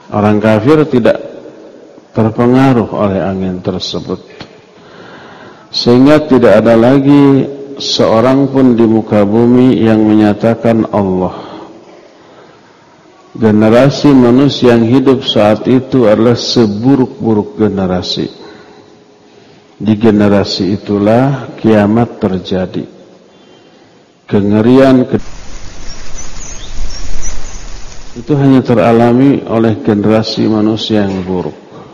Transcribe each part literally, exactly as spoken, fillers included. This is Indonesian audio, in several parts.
Orang kafir tidak terpengaruh oleh angin tersebut, sehingga tidak ada lagi seorang pun di muka bumi yang menyatakan Allah. Generasi manusia yang hidup saat itu adalah seburuk-buruk generasi. Di generasi itulah kiamat terjadi. Kengerian ke itu hanya teralami oleh generasi manusia yang buruk.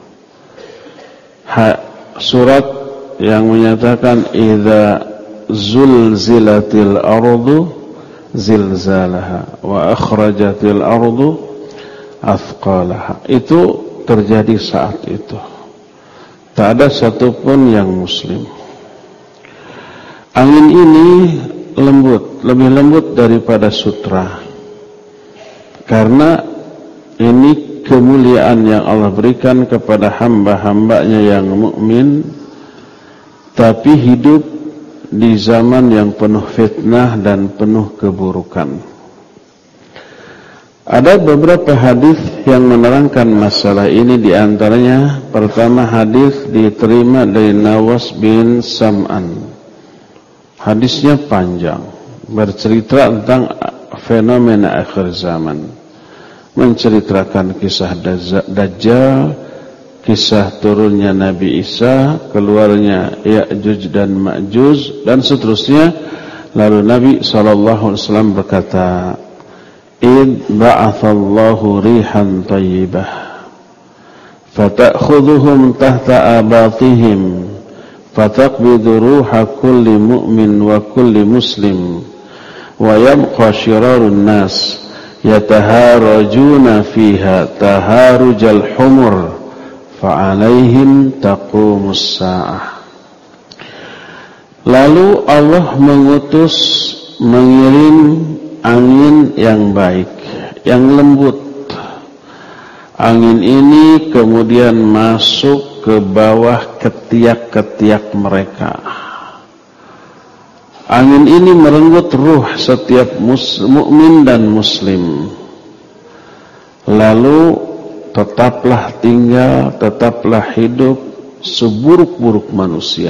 Ha, surat yang menyatakan idza zulzilatil ardu zilzalaha wa akhrajatil ardu athqalaha, itu terjadi saat itu. Tak ada satupun yang muslim. Angin ini lembut, lebih lembut daripada sutra, karena ini kemuliaan yang Allah berikan kepada hamba-hambanya yang mukmin, tapi hidup di zaman yang penuh fitnah dan penuh keburukan. Ada beberapa hadis yang menerangkan masalah ini. Di antaranya, pertama hadis diterima dari Nawas bin Sam'an. Hadisnya panjang, bercerita tentang fenomena akhir zaman, menceritakan kisah Dajjal, kisah turunnya Nabi Isa, keluarnya Ya'juj dan Ma'juj, dan seterusnya. Lalu Nabi shallallahu alaihi wasallam berkata, id ba'athallahu rihan tayyibah fata'khudhuhum tahta abatihim fataqbidu ruha kulli mu'min wa kulli muslim wa yabqa shirarun nas yataharajuna fiha taharujal humur fa'alaihim taqumus sa'ah. Lalu Allah mengutus, mengirim angin yang baik, yang lembut. Angin ini kemudian masuk ke bawah ketiak-ketiak mereka. Angin ini merenggut ruh setiap mukmin dan muslim. Lalu tetaplah tinggal, tetaplah hidup seburuk-buruk manusia.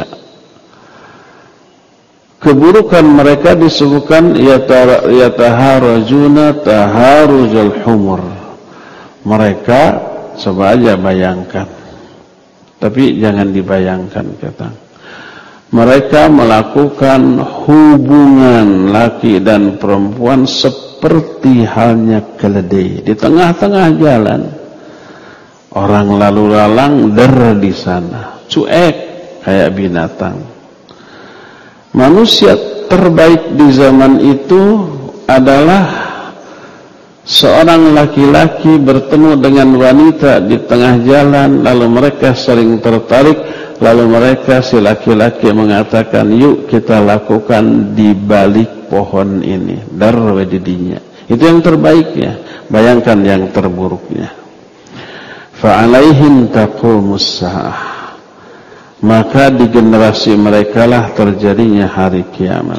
Keburukan mereka disebutkan yataharajuna taharujal humur. Mereka, coba aja bayangkan, tapi jangan dibayangkan, kata. Mereka melakukan hubungan laki dan perempuan seperti halnya keledai di tengah-tengah jalan. Orang lalu lalang der di sana, cuek kayak binatang. Manusia terbaik di zaman itu adalah seorang laki-laki bertemu dengan wanita di tengah jalan, lalu mereka sering tertarik, lalu mereka si laki-laki mengatakan, yuk kita lakukan di balik pohon ini, darwedidinya. Itu yang terbaiknya. Bayangkan yang terburuknya. Fa'alaihim taqumus sa'ah. Maka di generasi mereka lah terjadinya hari kiamat.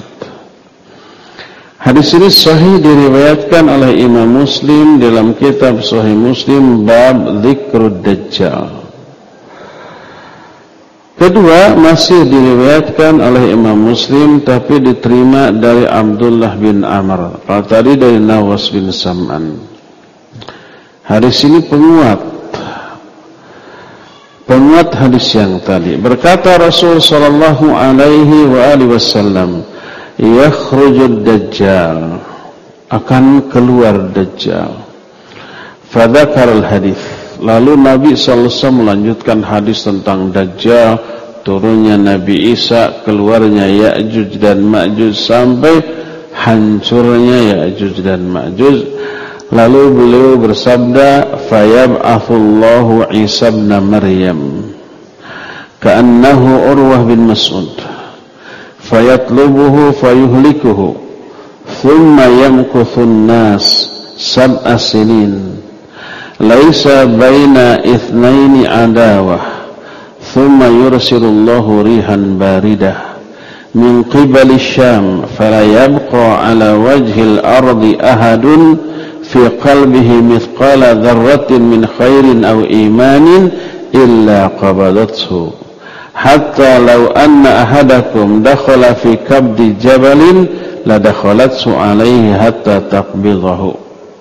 Hadis ini sahih diriwayatkan oleh Imam Muslim dalam kitab Sahih Muslim bab Dzikrud Dajjal. Kedua, masih diriwayatkan oleh Imam Muslim tapi diterima dari Abdullah bin Amr. Kalau tadi dari Nawas bin Sam'an. Hadis ini penguat Penguat hadis yang tadi. Berkata Rasul sallallahu alaihi wa alihi wasallam, yakhrujud dajjal, akan keluar dajjal. Fadzakar al-hadis. Lalu Nabi sallallahu alaihi wasallam melanjutkan hadis tentang dajjal, turunnya Nabi Isa, keluarnya Ya'juj dan Ma'juj sampai hancurnya Ya'juj dan Ma'juj. Lalu beliau bersabda, fayab'athullahu Isa ibn Maryam ka'annahu Urwah bin Mas'ud fayatlubuhu fayuhlikuhu thumma yamkuthun nas sab'a sinin laisa baina ithnaini adawah thumma yursilullahu rihan baridah min qibali Syam fala yabqa ala wajhil ardi ahadun fi qalbihi mithqala dzarratin min khairin aw imanin illa qabadathu hatta law anna ahadakum dakhala fi kabdi jabalin la dakhalathu alaihi hatta taqbidahu.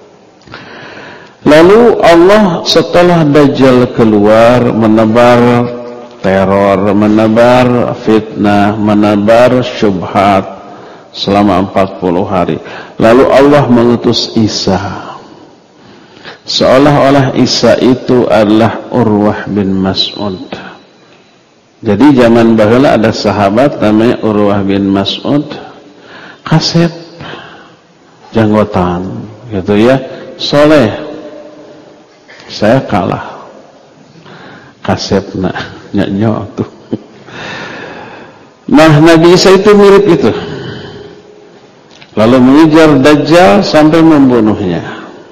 Lalu Allah setelah Dajjal keluar menebar teror, menebar fitnah, menebar syubhat selama empat puluh hari. Lalu Allah mengutus Isa. Seolah-olah Isa itu adalah Urwah bin Mas'ud. Jadi zaman baheula ada sahabat namanya Urwah bin Mas'ud, kasep, janggotan, gitu ya, soleh. Saya kalah kasepna nyanyo tuh. Nah, Nabi Isa itu mirip itu. Lalu mengejar Dajjal sampai membunuhnya.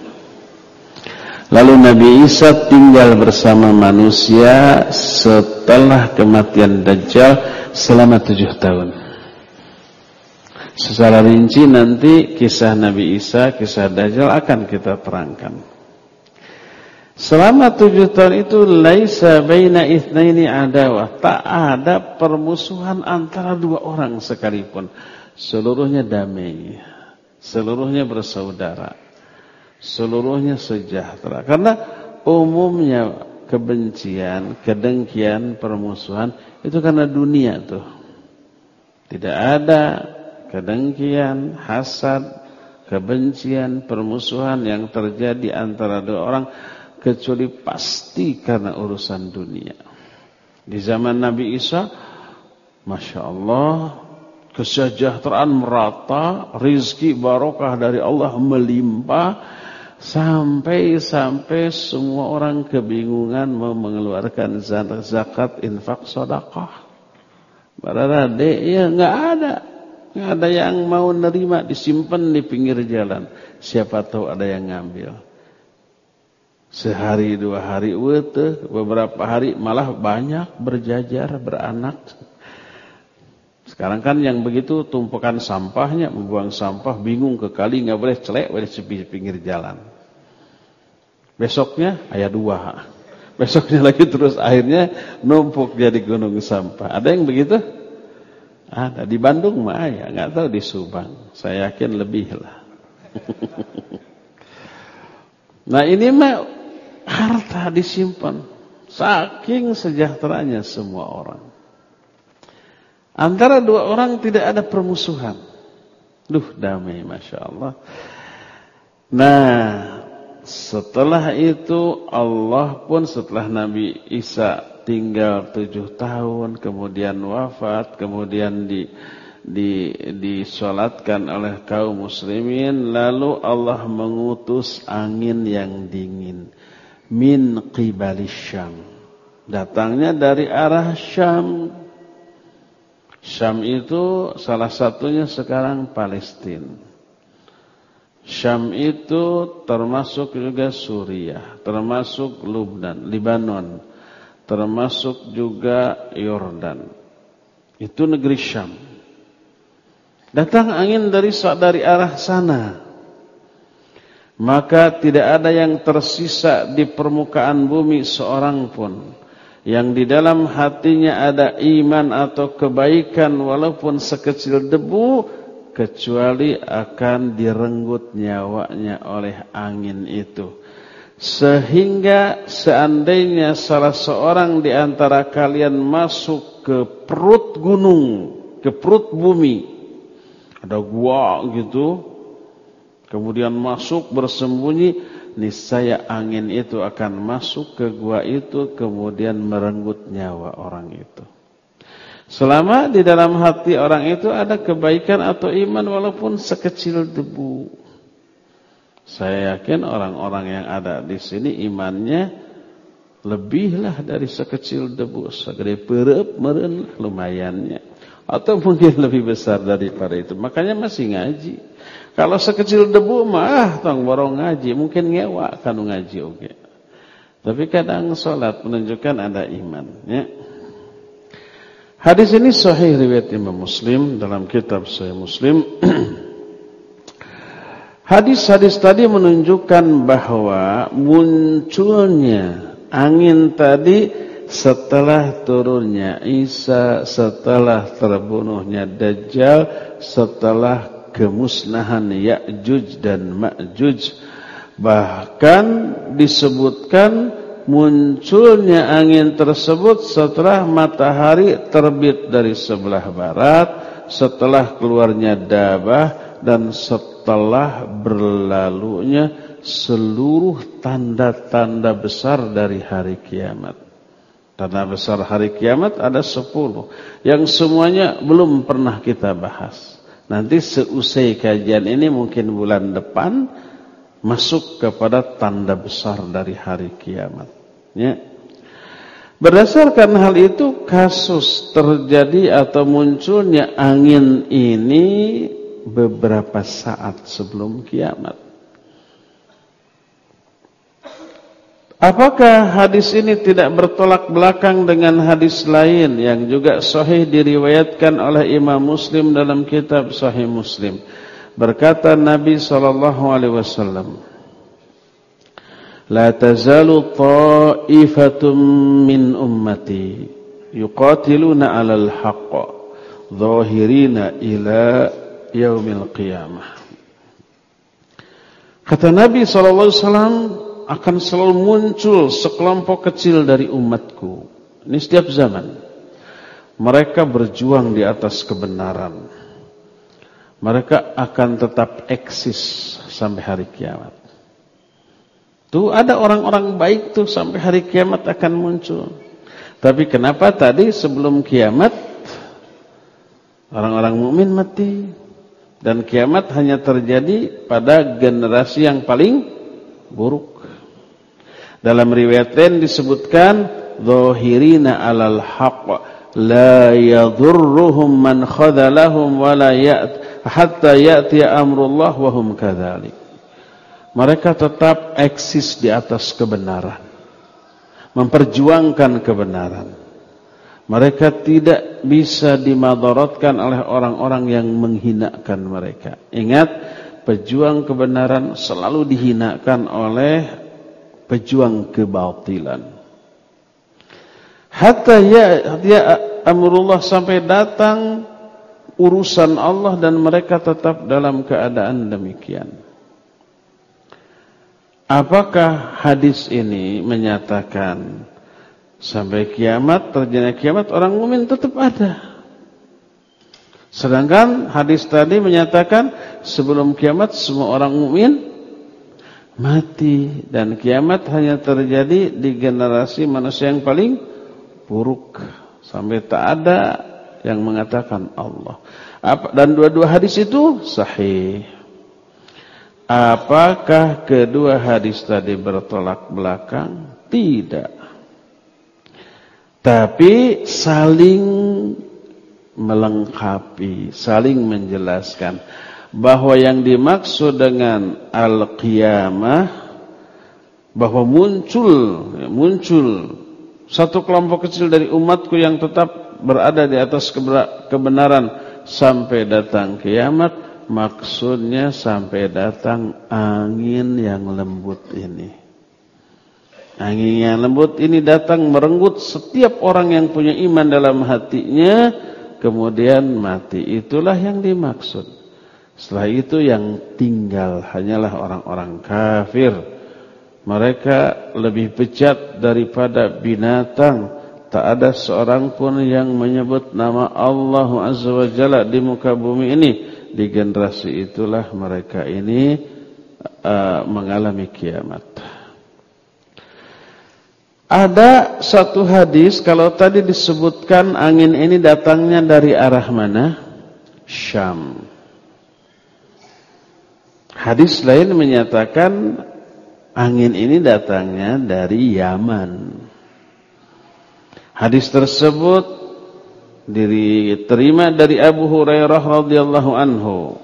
Lalu Nabi Isa tinggal bersama manusia setelah kematian Dajjal selama tujuh tahun. Secara rinci nanti kisah Nabi Isa, kisah Dajjal akan kita terangkan. Selama tujuh tahun itu laisa baina itsnaini adawah, tak ada permusuhan antara dua orang sekalipun. Seluruhnya damai, seluruhnya bersaudara, seluruhnya sejahtera. Karena umumnya kebencian, kedengkian, permusuhan itu karena dunia tuh. Tidak ada kedengkian, hasad, kebencian, permusuhan yang terjadi antara dua orang kecuali pasti karena urusan dunia. Di zaman Nabi Isa, Masya Allah, kesejahteraan merata, rizki barokah dari Allah melimpah, sampai-sampai semua orang kebingungan mau mengeluarkan zakat, infak, sedekah. Bararade, ya nggak ada. Nggak ada yang mau nerima, disimpan di pinggir jalan. Siapa tahu ada yang ngambil. Sehari dua hari wete, beberapa hari malah banyak berjajar, beranak. Sekarang kan yang begitu tumpukan sampahnya, membuang sampah, bingung ke kali, nggak boleh celek, boleh sepi pinggir jalan. Besoknya ayat dua, besoknya lagi terus akhirnya numpuk jadi gunung sampah. Ada yang begitu? Ada di Bandung mah ya, nggak tahu di Subang. Saya yakin lebih lah. Nah ini mah harta disimpan, saking sejahteranya semua orang. Antara dua orang tidak ada permusuhan. Duh, damai, Masya Allah. Nah, setelah itu Allah pun setelah Nabi Isa tinggal tujuh tahun, kemudian wafat, kemudian di di disolatkan oleh kaum muslimin, lalu Allah mengutus angin yang dingin. Min qibalis Syam, datangnya dari arah Syam. Syam itu salah satunya sekarang Palestina. Syam itu termasuk juga Suriah, termasuk Lubnan, Libanon, termasuk juga Yordan. Itu negeri Syam. Datang angin dari dari arah sana. Maka tidak ada yang tersisa di permukaan bumi seorang pun yang di dalam hatinya ada iman atau kebaikan walaupun sekecil debu, kecuali akan direnggut nyawanya oleh angin itu. Sehingga seandainya salah seorang di antara kalian masuk ke perut gunung, ke perut bumi, ada gua gitu, kemudian masuk bersembunyi, niscaya angin itu akan masuk ke gua itu, kemudian merenggut nyawa orang itu. Selama di dalam hati orang itu ada kebaikan atau iman walaupun sekecil debu. Saya yakin orang-orang yang ada di sini imannya lebihlah dari sekecil debu, segede perep meren lumayannya, atau mungkin lebih besar daripada itu. Makanya masih ngaji. Kalau sekecil debu mah tong borong ngaji, mungkin ngewa kanu ngaji oke. Okay. Tapi kadang salat menunjukkan ada iman, ya. Hadis ini sahih riwayat Imam Muslim dalam kitab Sahih Muslim. Hadis-hadis tadi menunjukkan bahwa munculnya angin tadi setelah turunnya Isa, setelah terbunuhnya Dajjal, setelah kemusnahan Ya'juj dan Ma'juj. Bahkan disebutkan munculnya angin tersebut setelah matahari terbit dari sebelah barat, setelah keluarnya Dabah, dan setelah berlalunya seluruh tanda-tanda besar dari hari kiamat. Tanda besar hari kiamat ada sepuluh, yang semuanya belum pernah kita bahas. Nanti seusai kajian ini mungkin bulan depan masuk kepada tanda besar dari hari kiamat. Ya. Berdasarkan hal itu, kasus terjadi atau munculnya angin ini beberapa saat sebelum kiamat. Apakah hadis ini tidak bertolak belakang dengan hadis lain yang juga sahih diriwayatkan oleh Imam Muslim dalam kitab Sahih Muslim? Berkata Nabi sallallahu alaihi wasallam, "La tazalu ta'ifatum min ummati yuqatiluna 'alal haqq dhahirina ila yaumil qiyamah." Kata Nabi sallallahu alaihi wasallam, akan selalu muncul sekelompok kecil dari umatku. Ini setiap zaman. Mereka berjuang di atas kebenaran. Mereka akan tetap eksis sampai hari kiamat. Tuh ada orang-orang baik tuh sampai hari kiamat akan muncul. Tapi kenapa tadi sebelum kiamat orang-orang mukmin mati, dan kiamat hanya terjadi pada generasi yang paling buruk. Dalam riwayat lain disebutkan dhahirina 'alal haqq la yadhurruhum man khadalahum wa la ya't hatta ya'ti amrullah wa hum kadzalik. Mereka tetap eksis di atas kebenaran, memperjuangkan kebenaran. Mereka tidak bisa dimadaratkan oleh orang-orang yang menghinakan mereka. Ingat, pejuang kebenaran selalu dihinakan oleh pejuang kebatilan. Hatta ya, ya amrullah, sampai datang urusan Allah dan mereka tetap dalam keadaan demikian. Apakah hadis ini menyatakan sampai kiamat, terjadi kiamat, orang mukmin tetap ada? Sedangkan hadis tadi menyatakan sebelum kiamat semua orang mukmin mati, dan kiamat hanya terjadi di generasi manusia yang paling buruk, sampai tak ada yang mengatakan Allah. Apa, dan dua-dua hadis itu sahih. Apakah kedua hadis tadi bertolak belakang? Tidak. Tapi saling melengkapi, saling menjelaskan bahwa yang dimaksud dengan al-qiyamah, bahwa muncul muncul satu kelompok kecil dari umatku yang tetap berada di atas kebenaran sampai datang kiamat, maksudnya sampai datang angin yang lembut ini. Angin yang lembut ini datang merenggut setiap orang yang punya iman dalam hatinya, kemudian mati. Itulah yang dimaksud. Setelah itu yang tinggal hanyalah orang-orang kafir. Mereka lebih bejat daripada binatang. Tak ada seorang pun yang menyebut nama Allah Azza wa Jalla di muka bumi ini. Di generasi itulah mereka ini uh, mengalami kiamat. Ada satu hadis, kalau tadi disebutkan angin ini datangnya dari arah mana? Syam. Hadis lain menyatakan angin ini datangnya dari Yaman. Hadis tersebut diterima dari Abu Hurairah radhiyallahu anhu.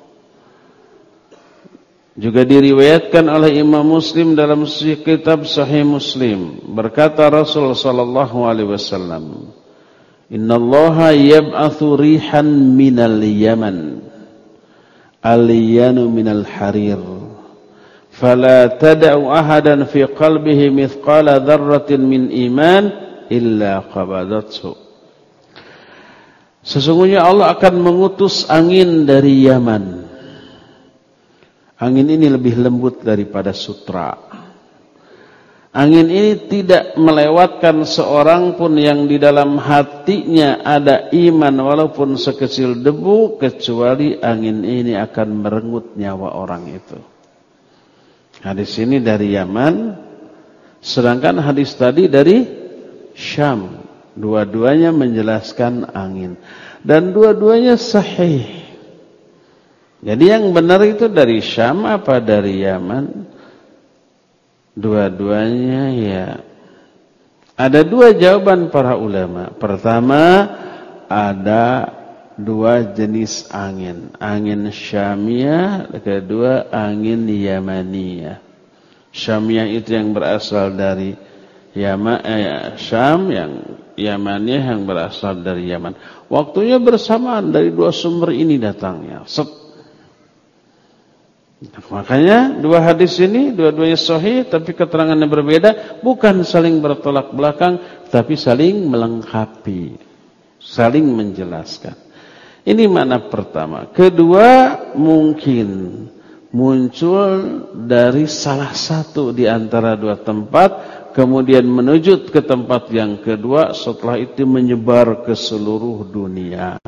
Juga diriwayatkan oleh Imam Muslim dalam kitab Sahih Muslim. Berkata Rasul sallallahu alaihi wasallam, "Innallaha yab'atsu rihan minal Yaman aliyanu minal harir. Fala tad'u ahadan fi qalbihi mithqala dzarratin min iman illa qabadathu. Sesungguhnya Allah akan mengutus angin dari Yaman. Angin ini lebih lembut daripada sutra. Angin ini tidak melewatkan seorang pun yang di dalam hatinya ada iman walaupun sekecil debu, kecuali angin ini akan merenggut nyawa orang itu. Hadis ini dari Yaman, sedangkan hadis tadi dari Syam. Dua-duanya menjelaskan angin. Dan dua-duanya sahih. Jadi yang benar itu dari Syam apa dari Yaman? Dua-duanya ya. Ada dua jawaban para ulama. Pertama, ada dua jenis angin. Angin Syamiyah, kedua angin Yamaniyah. Syamiyah itu yang berasal dari Yaman, eh, Syam, yang Yamaniyah yang berasal dari Yaman. Waktunya bersamaan dari dua sumber ini datangnya. Set. Makanya dua hadis ini dua-duanya sahih tapi keterangannya berbeda, bukan saling bertolak belakang tapi saling melengkapi, saling menjelaskan. Ini makna pertama. Kedua, mungkin muncul dari salah satu di antara dua tempat, kemudian menuju ke tempat yang kedua, setelah itu menyebar ke seluruh dunia.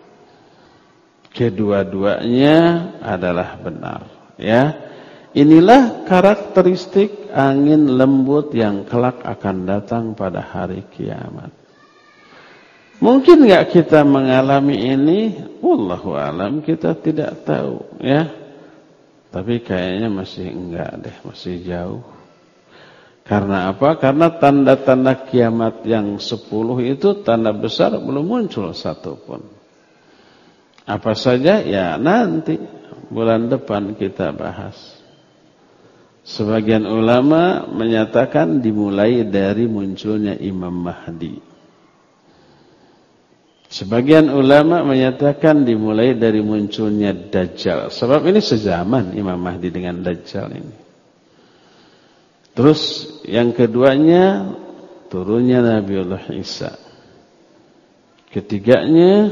Kedua-duanya adalah benar. Ya, inilah karakteristik angin lembut yang kelak akan datang pada hari kiamat. Mungkin enggak kita mengalami ini? Wallahu alam, kita tidak tahu, ya. Tapi kayaknya masih enggak deh, masih jauh. Karena apa? Karena tanda-tanda kiamat yang sepuluh itu tanda besar belum muncul satupun. Apa saja? Ya nanti bulan depan kita bahas. Sebagian ulama menyatakan dimulai dari munculnya Imam Mahdi. Sebagian ulama menyatakan dimulai dari munculnya Dajjal. Sebab ini sezaman Imam Mahdi dengan Dajjal ini. Terus yang keduanya turunnya Nabiullah Isa. Ketiganya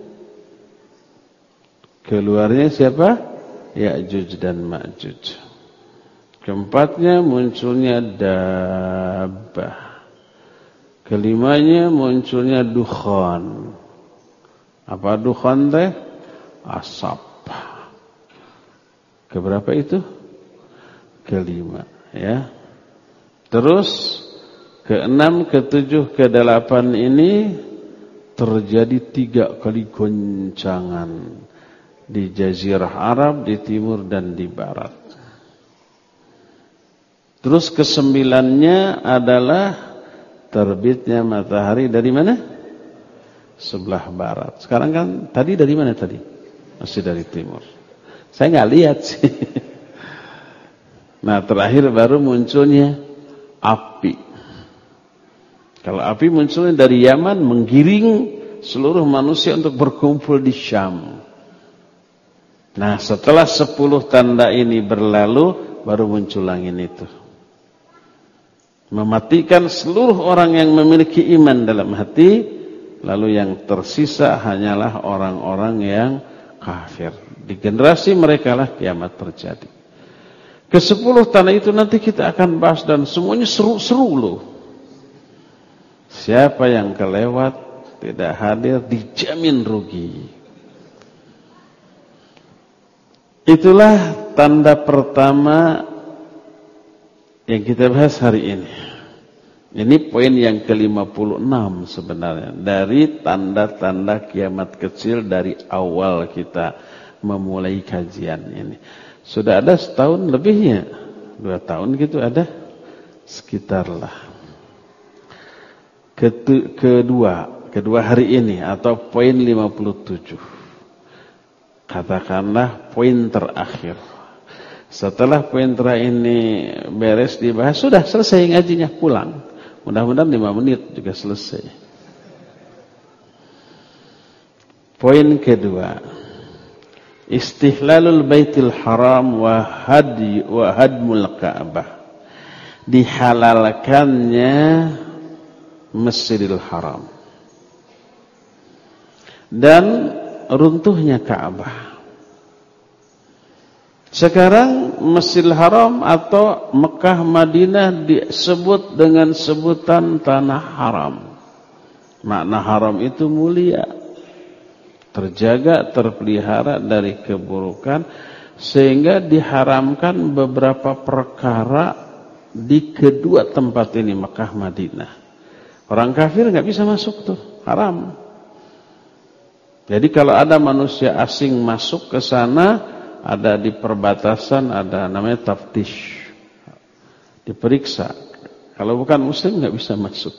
keluarnya siapa? Ya'juj dan Ma'juj. Keempatnya munculnya Dabbah. Kelimanya munculnya Dukhan. Apa Dukhan teh? Asap. Keberapa itu? Kelima, ya. Terus keenam, ketujuh, kedelapan ini terjadi tiga kali goncangan. Di Jazirah Arab, di timur dan di barat. Terus kesembilannya adalah terbitnya matahari dari mana? Sebelah barat. Sekarang kan tadi dari mana tadi? Masih dari timur. Saya nggak lihat sih. Nah, terakhir baru munculnya api. Kalau api munculnya dari Yaman, menggiring seluruh manusia untuk berkumpul di Syam. Nah, setelah sepuluh tanda ini berlalu, baru muncul angin itu. Mematikan seluruh orang yang memiliki iman dalam hati, lalu yang tersisa hanyalah orang-orang yang kafir. Di generasi mereka lah kiamat terjadi. Kesepuluh tanda itu nanti kita akan bahas dan semuanya seru-seru loh. Siapa yang kelewat, tidak hadir, dijamin rugi. Itulah tanda pertama yang kita bahas hari ini. Ini poin yang ke lima puluh enam sebenarnya. Dari tanda-tanda kiamat kecil dari awal kita memulai kajian ini. Sudah ada setahun lebihnya. Dua tahun gitu ada. Sekitarlah. Ketu, kedua. Kedua hari ini atau poin lima puluh tujuh. Katakanlah poin terakhir. Setelah poin terakhir ini beres dibahas, sudah selesai ngajinya, pulang. Mudah-mudahan lima menit juga selesai. Poin kedua. Istihlalul baitil haram wa hadi wa hadmul Ka'bah. Dihalalkannya Masjidil Haram dan runtuhnya Ka'bah. Sekarang Masjidil Haram atau Mekah Madinah disebut dengan sebutan tanah haram. Makna haram itu mulia, terjaga, terpelihara dari keburukan, sehingga diharamkan beberapa perkara di kedua tempat ini, Mekah Madinah. Orang kafir nggak bisa masuk tuh, haram. Jadi kalau ada manusia asing masuk ke sana, ada di perbatasan, ada namanya taftish, diperiksa. Kalau bukan muslim nggak bisa masuk,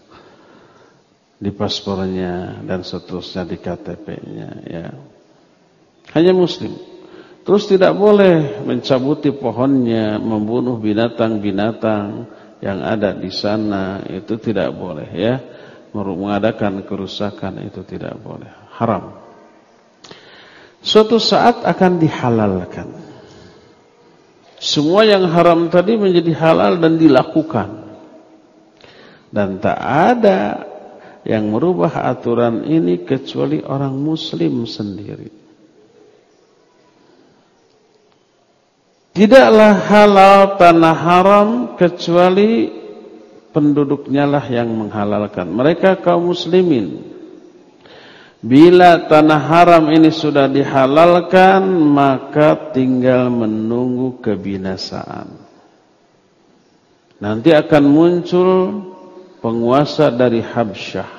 di paspornya dan seterusnya, di K T P-nya, ya. Hanya muslim. Terus tidak boleh mencabuti pohonnya, membunuh binatang-binatang yang ada di sana, itu tidak boleh, ya. Mengadakan kerusakan itu tidak boleh, haram. Suatu saat akan dihalalkan. Semua yang haram tadi menjadi halal dan dilakukan. Dan tak ada yang merubah aturan ini kecuali orang muslim sendiri. Tidaklah halal tanah haram kecuali penduduknya lah yang menghalalkan. Mereka kaum muslimin. Bila tanah haram ini sudah dihalalkan, maka tinggal menunggu kebinasaan. Nanti akan muncul penguasa dari Habsyah,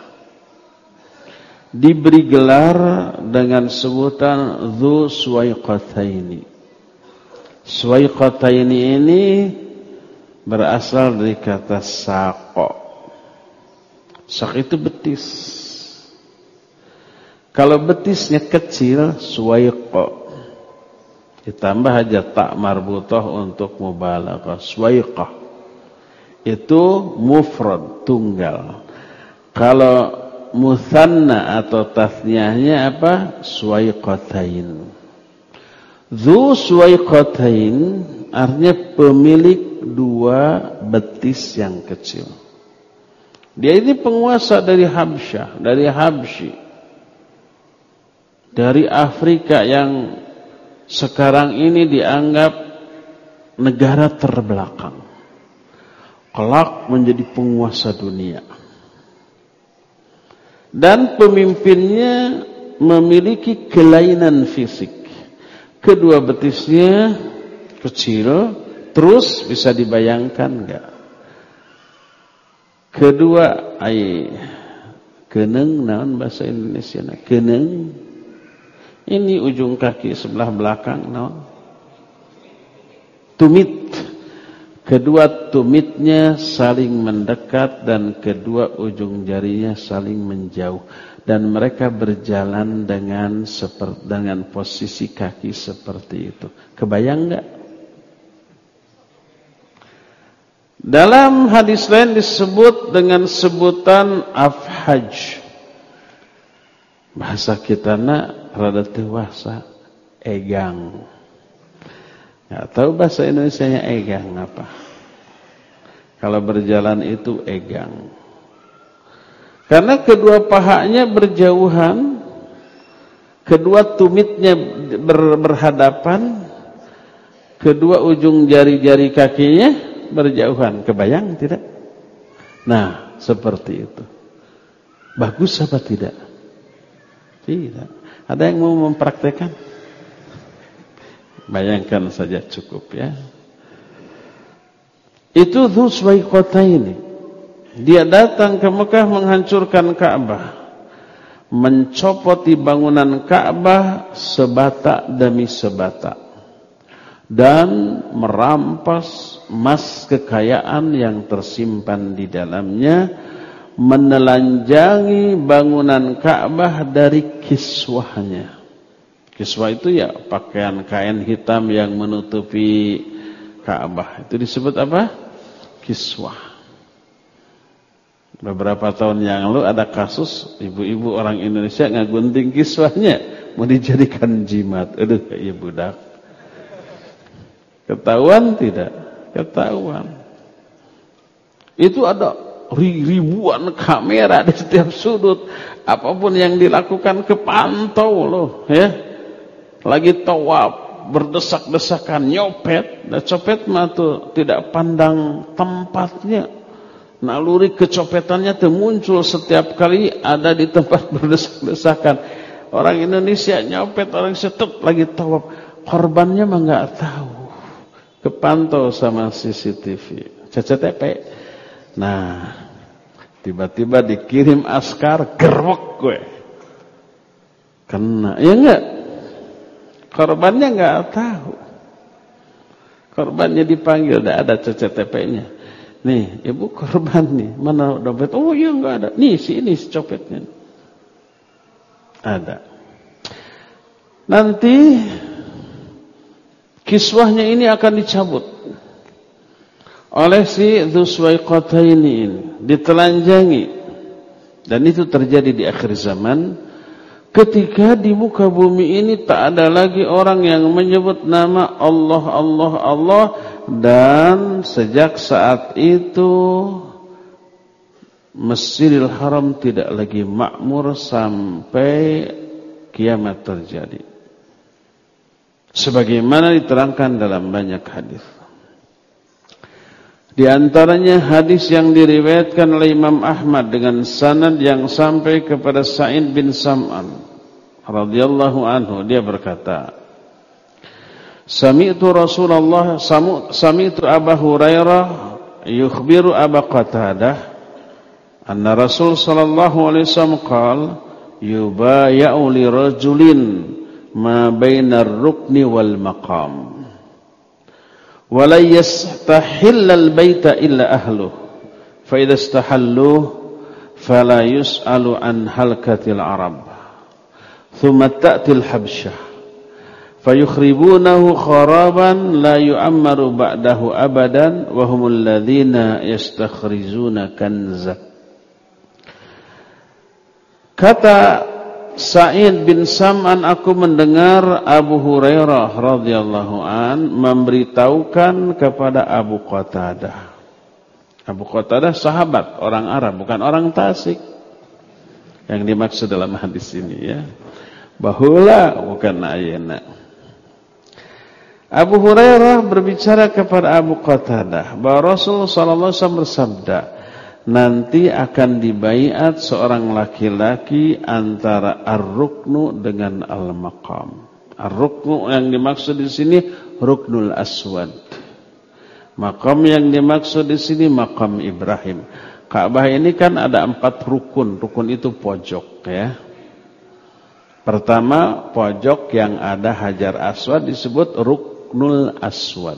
diberi gelar dengan sebutan Dzu Suwaiqataini. Suwaiqataini ini berasal dari kata saqo. Sak itu betis. Kalau betisnya kecil, suwaiqah. Ditambah aja tak marbutah untuk mubalaghah, suwaiqah. Itu mufrad, tunggal. Kalau mutsanna atau tasniyahnya apa? Suwaiqatain. Dzu suwaiqatain artinya pemilik dua betis yang kecil. Dia ini penguasa dari Habsyah, dari Habsyi. Dari Afrika yang sekarang ini dianggap negara terbelakang. Kelak menjadi penguasa dunia. Dan pemimpinnya memiliki kelainan fisik. Kedua betisnya kecil, terus bisa dibayangkan enggak? Kedua, ai keneng naon bahasa Indonesia na keneng. Ini ujung kaki sebelah belakang, no? Tumit. Kedua tumitnya saling mendekat dan kedua ujung jarinya saling menjauh. Dan mereka berjalan dengan seperti dengan posisi kaki seperti itu. Kebayang enggak? Dalam hadis lain disebut dengan sebutan afhaj. Bahasa kita nak rada dewasa, egang. Nggak tahu bahasa Indonesianya egang apa. Kalau berjalan itu egang. Karena kedua pahanya berjauhan, kedua tumitnya ber, berhadapan, kedua ujung jari-jari kakinya berjauhan. Kebayang tidak? Nah, seperti itu. Bagus apa tidak? Tidak. Ada yang mau mempraktekkan? Bayangkan saja cukup, ya. Itu Dzu Suwaiqataini. Dia datang ke Mekah menghancurkan Ka'bah, mencopoti bangunan Ka'bah sebatak demi sebatak, dan merampas emas kekayaan yang tersimpan di dalamnya, menelanjangi bangunan Ka'bah dari kiswahnya. Kiswah itu ya pakaian kain hitam yang menutupi Ka'bah. Itu disebut apa? Kiswah. Beberapa tahun yang lalu ada kasus ibu-ibu orang Indonesia ngagunting kiswahnya mau dijadikan jimat. Aduh, ya budak. Ketahuan tidak? Ketahuan. Itu ada ribuan kamera di setiap sudut. Apapun yang dilakukan kepantau loh, ya. Lagi tawaf, berdesak-desakan, nyopet. Nah, copet mah tuh tidak pandang tempatnya. Naluri kecopetannya tuh muncul setiap kali ada di tempat berdesak-desakan. Orang Indonesia nyopet, orang setep lagi tawaf. Korbannya mah nggak tahu. Kepantau sama C C T V, C C T V. Nah, tiba-tiba dikirim askar, gerwek gue. Kena, ya enggak? Korbannya enggak tahu. Korbannya dipanggil, enggak ada C C T V-nya. Nih, ibu korban nih, mana dompet? Oh iya enggak ada. Nih, si ini si copetnya. Ada. Nanti kiswahnya ini akan dicabut oleh si Dzuswaiqataini ini, ditelanjangi. Dan itu terjadi di akhir zaman, ketika di muka bumi ini tak ada lagi orang yang menyebut nama Allah, Allah, Allah. Dan sejak saat itu Masjidil Haram tidak lagi makmur sampai kiamat terjadi, sebagaimana diterangkan dalam banyak hadis. Di antaranya hadis yang diriwayatkan oleh Imam Ahmad dengan sanad yang sampai kepada Sa'id bin Sam'an radhiyallahu anhu, dia berkata, Sami'tu Rasulullah sami'tu Abu Hurairah yukhbiru Abu Qatadah anna Rasul sallallahu alaihi wasallam qala yubaya'u li rajulin ma bainar rukni wal maqam wa la yastahilla al baita illa ahluh fa idza istahalluh fala yus'alu an halkatil arab thumma ta'til habsyah fayukhribunahu kharaban la yu'ammaru ba'dahu abadan wa humul ladzina yastakhrizuna kanza. Kata Sa'id bin Sam'an, aku mendengar Abu Hurairah radhiyallahu an memberitahukan kepada Abu Qatadah. Abu Qatadah sahabat, orang Arab, bukan orang Tasik yang dimaksud dalam hadis ini, ya. Bahula bukan ayeuna. Abu Hurairah berbicara kepada Abu Qatadah bahwa Rasulullah sallallahu alaihi wasallam bersabda, nanti akan dibaiat seorang laki-laki antara ar-ruknu dengan al-maqam. Ar-ruknu yang dimaksud di sini Ruknul Aswad. Maqam yang dimaksud di sini Maqam Ibrahim. Ka'bah ini kan ada empat rukun. Rukun itu pojok, ya. Pertama, pojok yang ada Hajar Aswad disebut Ruknul Aswad.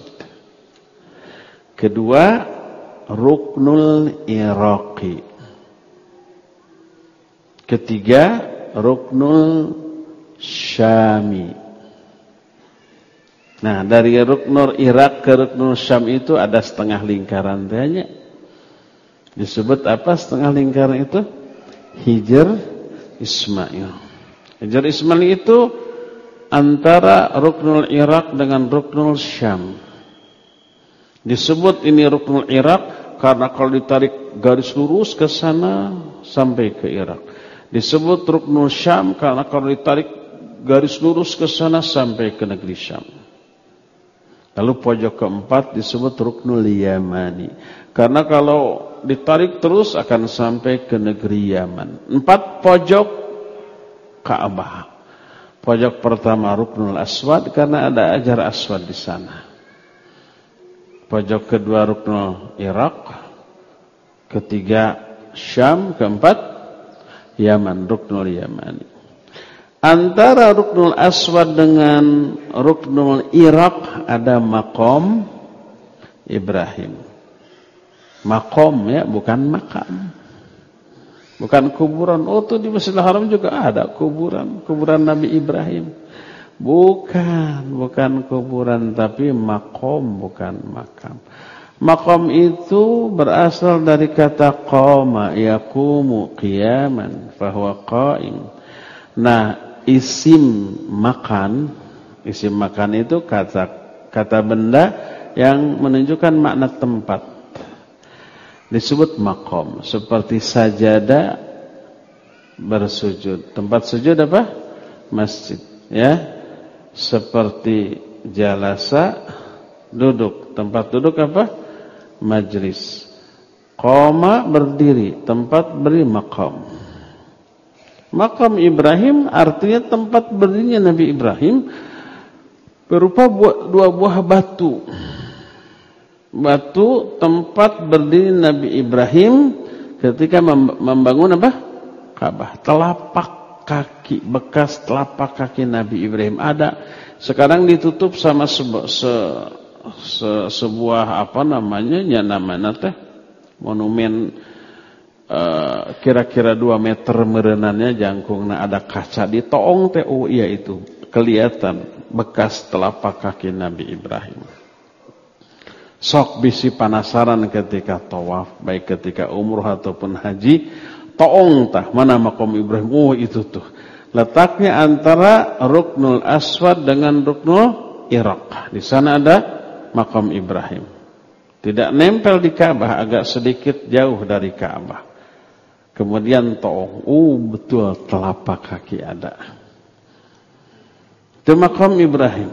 Kedua, Ruknul Iraqi. Ketiga, Ruknul Syami. Nah, dari Ruknul Irak ke Ruknul Syam itu ada setengah lingkaran tanya. Disebut apa setengah lingkaran itu? Hijr Ismail. Hijr Ismail itu antara Ruknul Irak dengan Ruknul Syam. Disebut ini Ruknul Irak karena kalau ditarik garis lurus ke sana sampai ke Irak. Disebut Ruknul Syam karena kalau ditarik garis lurus ke sana sampai ke negeri Syam. Lalu pojok keempat disebut Ruknul Yamani karena kalau ditarik terus akan sampai ke negeri Yaman. Empat pojok Ka'bah. Pojok pertama Ruknul Aswad karena ada Hajar Aswad di sana. Pojok kedua Ruknul Irak, ketiga Syam, keempat Yaman, Ruknul Yamani. Antara Ruknul Aswad dengan Ruknul Irak ada Maqam Ibrahim. Maqam, ya, bukan makam. Bukan kuburan. Oh, tuh di Masjidil Haram juga ada kuburan, kuburan Nabi Ibrahim. Bukan, bukan kuburan, tapi maqam, bukan makam. Maqam itu berasal dari kata qama, yaqumu qiyaman, fahuwa qaim. Nah, isim makan, isim makan itu kata kata benda yang menunjukkan makna tempat, disebut maqam. Seperti sajada, bersujud. Tempat sujud apa? Masjid, ya. Seperti jalasa, duduk. Tempat duduk apa? Majlis. Qoma, berdiri. Tempat berdiri maqam. Maqam Ibrahim artinya tempat berdirinya Nabi Ibrahim berupa dua buah batu. Batu tempat berdiri Nabi Ibrahim ketika membangun apa? Ka'bah. Telapak kaki, bekas telapak kaki Nabi Ibrahim ada. Sekarang ditutup sama sebu se se sebuah apa namanya? Ya namanya teh monumen kira-kira uh, dua meter merenannya jangkungna ada kaca di toong teh. Oh iya itu kelihatan bekas telapak kaki Nabi Ibrahim. Sok bisi penasaran ketika tawaf, baik ketika umroh ataupun haji, toong tah mana maqam Ibrahim? Oh itu tuh. Letaknya antara Ruknul Aswad dengan Ruknul Iraq. Di sana ada maqam Ibrahim. Tidak nempel di Ka'bah, agak sedikit jauh dari Ka'bah. Kemudian toong, oh betul telapak kaki ada. Itu maqam Ibrahim.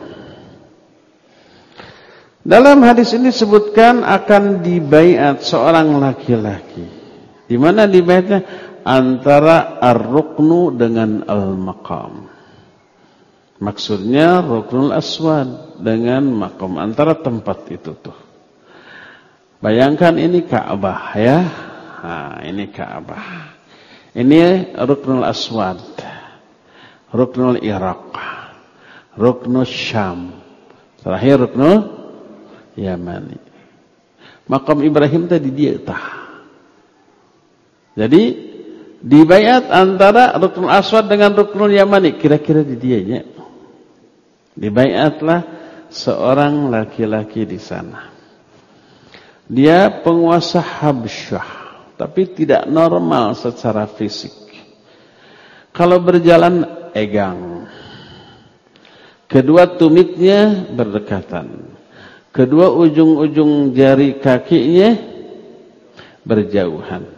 Dalam hadis ini disebutkan akan dibaiat seorang laki-laki. Di mana dibaiatnya? Antara ar-ruknu dengan al-maqam. Maksudnya Ruknul Aswad dengan maqam, antara tempat itu tuh. Bayangkan ini Ka'bah ya. Nah, ini Ka'bah. Ini Ruknul Aswad, Ruknul Iraq, Ruknul Syam, terakhir Ruknul Yamani. Maqam Ibrahim tadi dia tah. Jadi dibaiat antara Ruknul Aswad dengan Ruknul Yamani, kira-kira di dianya. Dibaiatlah seorang laki-laki di sana. Dia penguasa Habsyah, tapi tidak normal secara fisik. Kalau berjalan egang, kedua tumitnya berdekatan, kedua ujung-ujung jari kakinya berjauhan.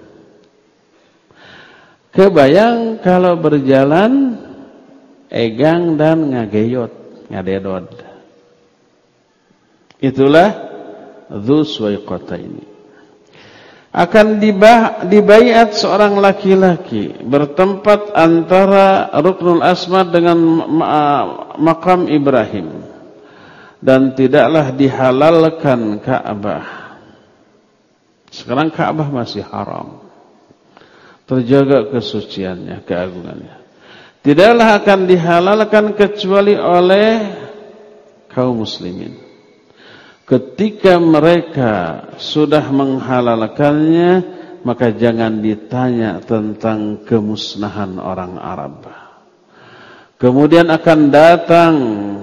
Kebayang kalau berjalan egang dan ngageyot, ngadedod. Itulah Dzu Suwaiqataini. Akan dibaiat seorang laki-laki bertempat antara Ruknul Aswad dengan maqam Ibrahim, dan tidaklah dihalalkan Ka'bah. Sekarang Ka'bah masih haram, terjaga kesuciannya, keagungannya. Tidaklah akan dihalalkan kecuali oleh kaum muslimin. Ketika mereka sudah menghalalkannya, maka jangan ditanya tentang kemusnahan orang Arab. Kemudian akan datang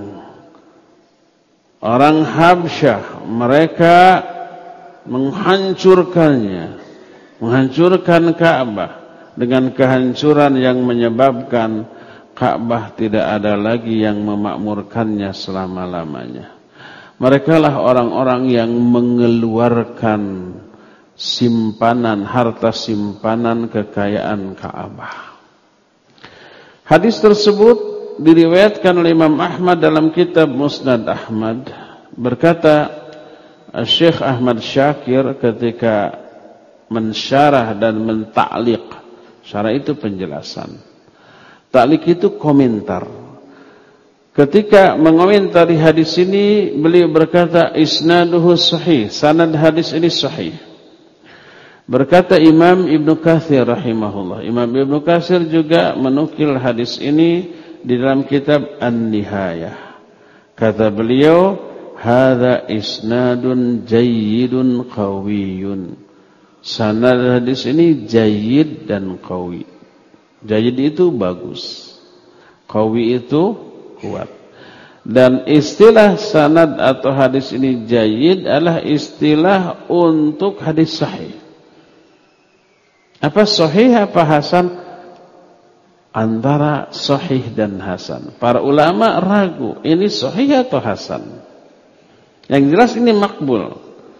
orang Habsyah, mereka menghancurkannya, menghancurkan Ka'bah dengan kehancuran yang menyebabkan Ka'bah tidak ada lagi yang memakmurkannya selama-lamanya. Mereka lah orang-orang yang mengeluarkan simpanan, harta simpanan kekayaan Ka'bah. Hadis tersebut diriwayatkan oleh Imam Ahmad dalam kitab Musnad Ahmad. Berkata Syekh Ahmad Syakir ketika mensyarah dan mentaklik. Syarah itu penjelasan. Taklik itu komentar. Ketika mengomentari hadis ini, beliau berkata isnaduhu sahih, sanad hadis ini sahih. Berkata Imam Ibnu Katsir rahimahullah. Imam Ibnu Katsir juga menukil hadis ini di dalam kitab An-Nihayah. Kata beliau, hadza isnadun jayyidun qawiyyun. Sanad hadis ini jayyid dan qawi. Jayyid itu bagus, qawi itu kuat. Dan istilah sanad atau hadis ini jayyid adalah istilah untuk hadis sahih. Apa sahih apa hasan? antara sahih dan hasan. Para ulama ragu, ini sahih atau hasan. Yang jelas ini makbul.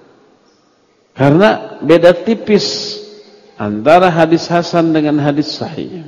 Karena beda tipis antara hadis hasan dengan hadis sahih.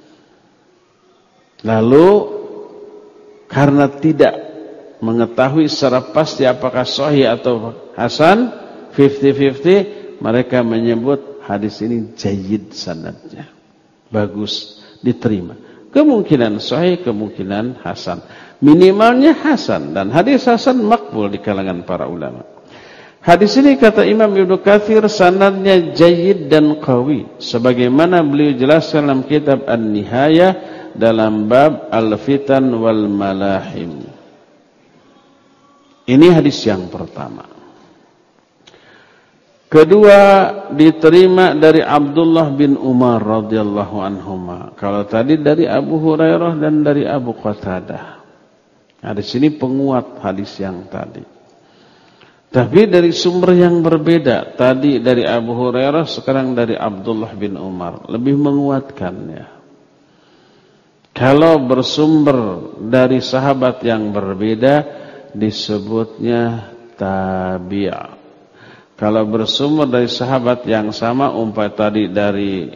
Lalu karena tidak mengetahui secara pasti apakah sahih atau hasan, fifty-fifty, mereka menyebut hadis ini jayyid sanadnya. Bagus, diterima. Kemungkinan sahih, kemungkinan hasan. Minimalnya hasan, dan hadis hasan makbul di kalangan para ulama. Hadis ini kata Imam Ibnu Katsir sanadnya jayyid dan qawi, sebagaimana beliau jelaskan dalam kitab An-Nihayah dalam bab Al-Fitan wal Malahim. Ini hadis yang pertama. Kedua, diterima dari Abdullah bin Umar radhiyallahu anhuma. Kalau tadi dari Abu Hurairah dan dari Abu Qatadah. Hadis ini penguat hadis yang tadi. Tapi dari sumber yang berbeda. Tadi dari Abu Hurairah, sekarang dari Abdullah bin Umar. Lebih menguatkannya. Kalau bersumber dari sahabat yang berbeda, disebutnya tabi'. Kalau bersumber dari sahabat yang sama, umpamanya tadi dari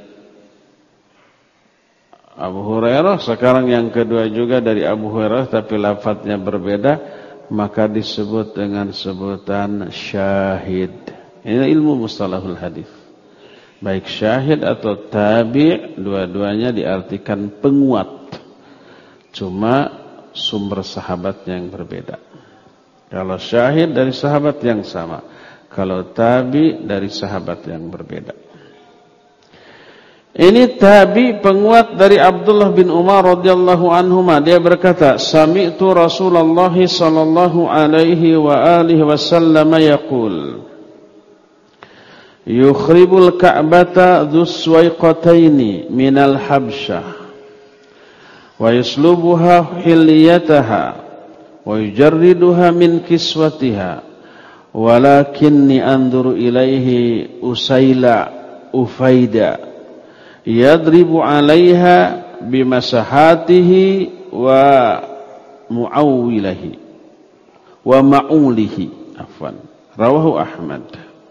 Abu Hurairah, sekarang yang kedua juga dari Abu Hurairah tapi lafadznya berbeda, maka disebut dengan sebutan syahid. Ini ilmu mustalahul hadis. Baik syahid atau tabi', dua-duanya diartikan penguat. Cuma sumber sahabatnya yang berbeda. Kalau syahid dari sahabat yang sama, kalau tabi dari sahabat yang berbeda. Ini tabi penguat dari Abdullah bin Umar radhiyallahu anhuma. Dia berkata, "Sami'tu Rasulullah sallallahu alaihi wa alihi wasallam yaqul, yukhribul Ka'bata dzus suwaiqataini minal Habsyah wa yuslubuha hilyataha wa yujarriduha min kiswatiha. Walakinni anzuru ilaihi Usaila Ufaida yadribu 'alaiha bimasahatihi wa mu'awwilahi wa ma'ulihi." Afwan. Rawahu Ahmad.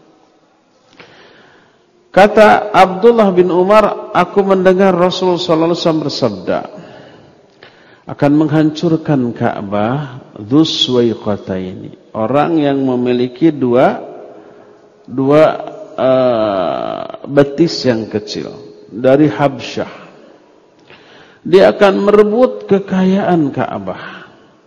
Kata Abdullah bin Umar, aku mendengar Rasul sallallahu alaihi wasallam bersabda, akan menghancurkan Ka'bah dzus suwaiqataini, orang yang memiliki dua dua uh, betis yang kecil dari Habsyah. Dia akan merebut kekayaan Ka'bah.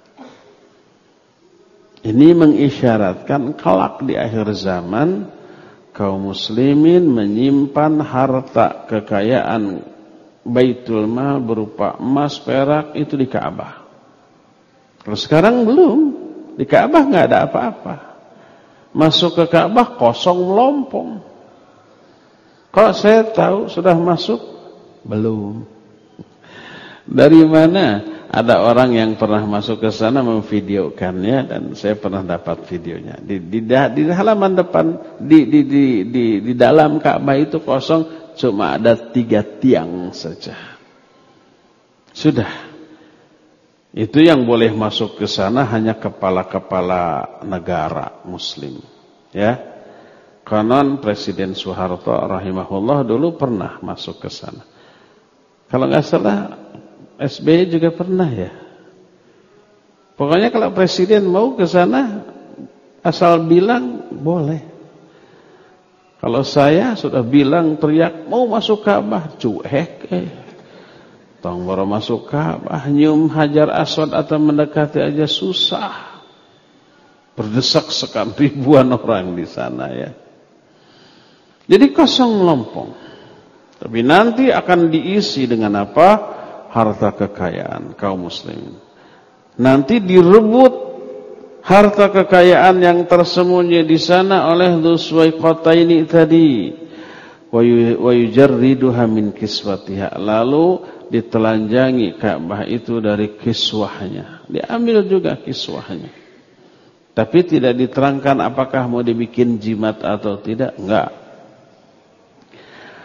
Ini mengisyaratkan kelak di akhir zaman kaum muslimin menyimpan harta kekayaan Baitul Mal berupa emas, perak itu di Ka'bah. Kalau sekarang belum, di Ka'bah nggak ada apa-apa. Masuk ke Ka'bah kosong melompong. Kalau saya tahu sudah masuk, belum. Dari mana? Ada orang yang pernah masuk ke sana memvideokannya dan saya pernah dapat videonya. Di, di, di halaman depan, di, di, di, di, di dalam Ka'bah itu kosong. Cuma ada tiga tiang saja. Sudah. Itu yang boleh masuk ke sana hanya kepala-kepala negara muslim. Ya. Konon Presiden Soeharto rahimahullah dulu pernah masuk ke sana. Kalau nggak salah S B Y juga pernah ya. Pokoknya kalau presiden mau ke sana asal bilang boleh. Kalau saya sudah bilang teriak mau masuk Ka'bah, cuek eh. Tong baru masuk Ka'bah, nyium Hajar Aswad atau mendekati aja susah. Berdesak-desakan ribuan orang di sana ya. Jadi kosong melompong. Tapi nanti akan diisi dengan apa? Harta kekayaan kaum muslimin. Nanti direbut harta kekayaan yang tersembunyi di sana oleh dzus suwaiqataini tadi. Wa yujarriduha min kiswatiha. Lalu ditelanjangi Ka'bah itu dari kiswahnya. Diambil juga kiswahnya. Tapi tidak diterangkan apakah mau dibikin jimat atau tidak. Enggak.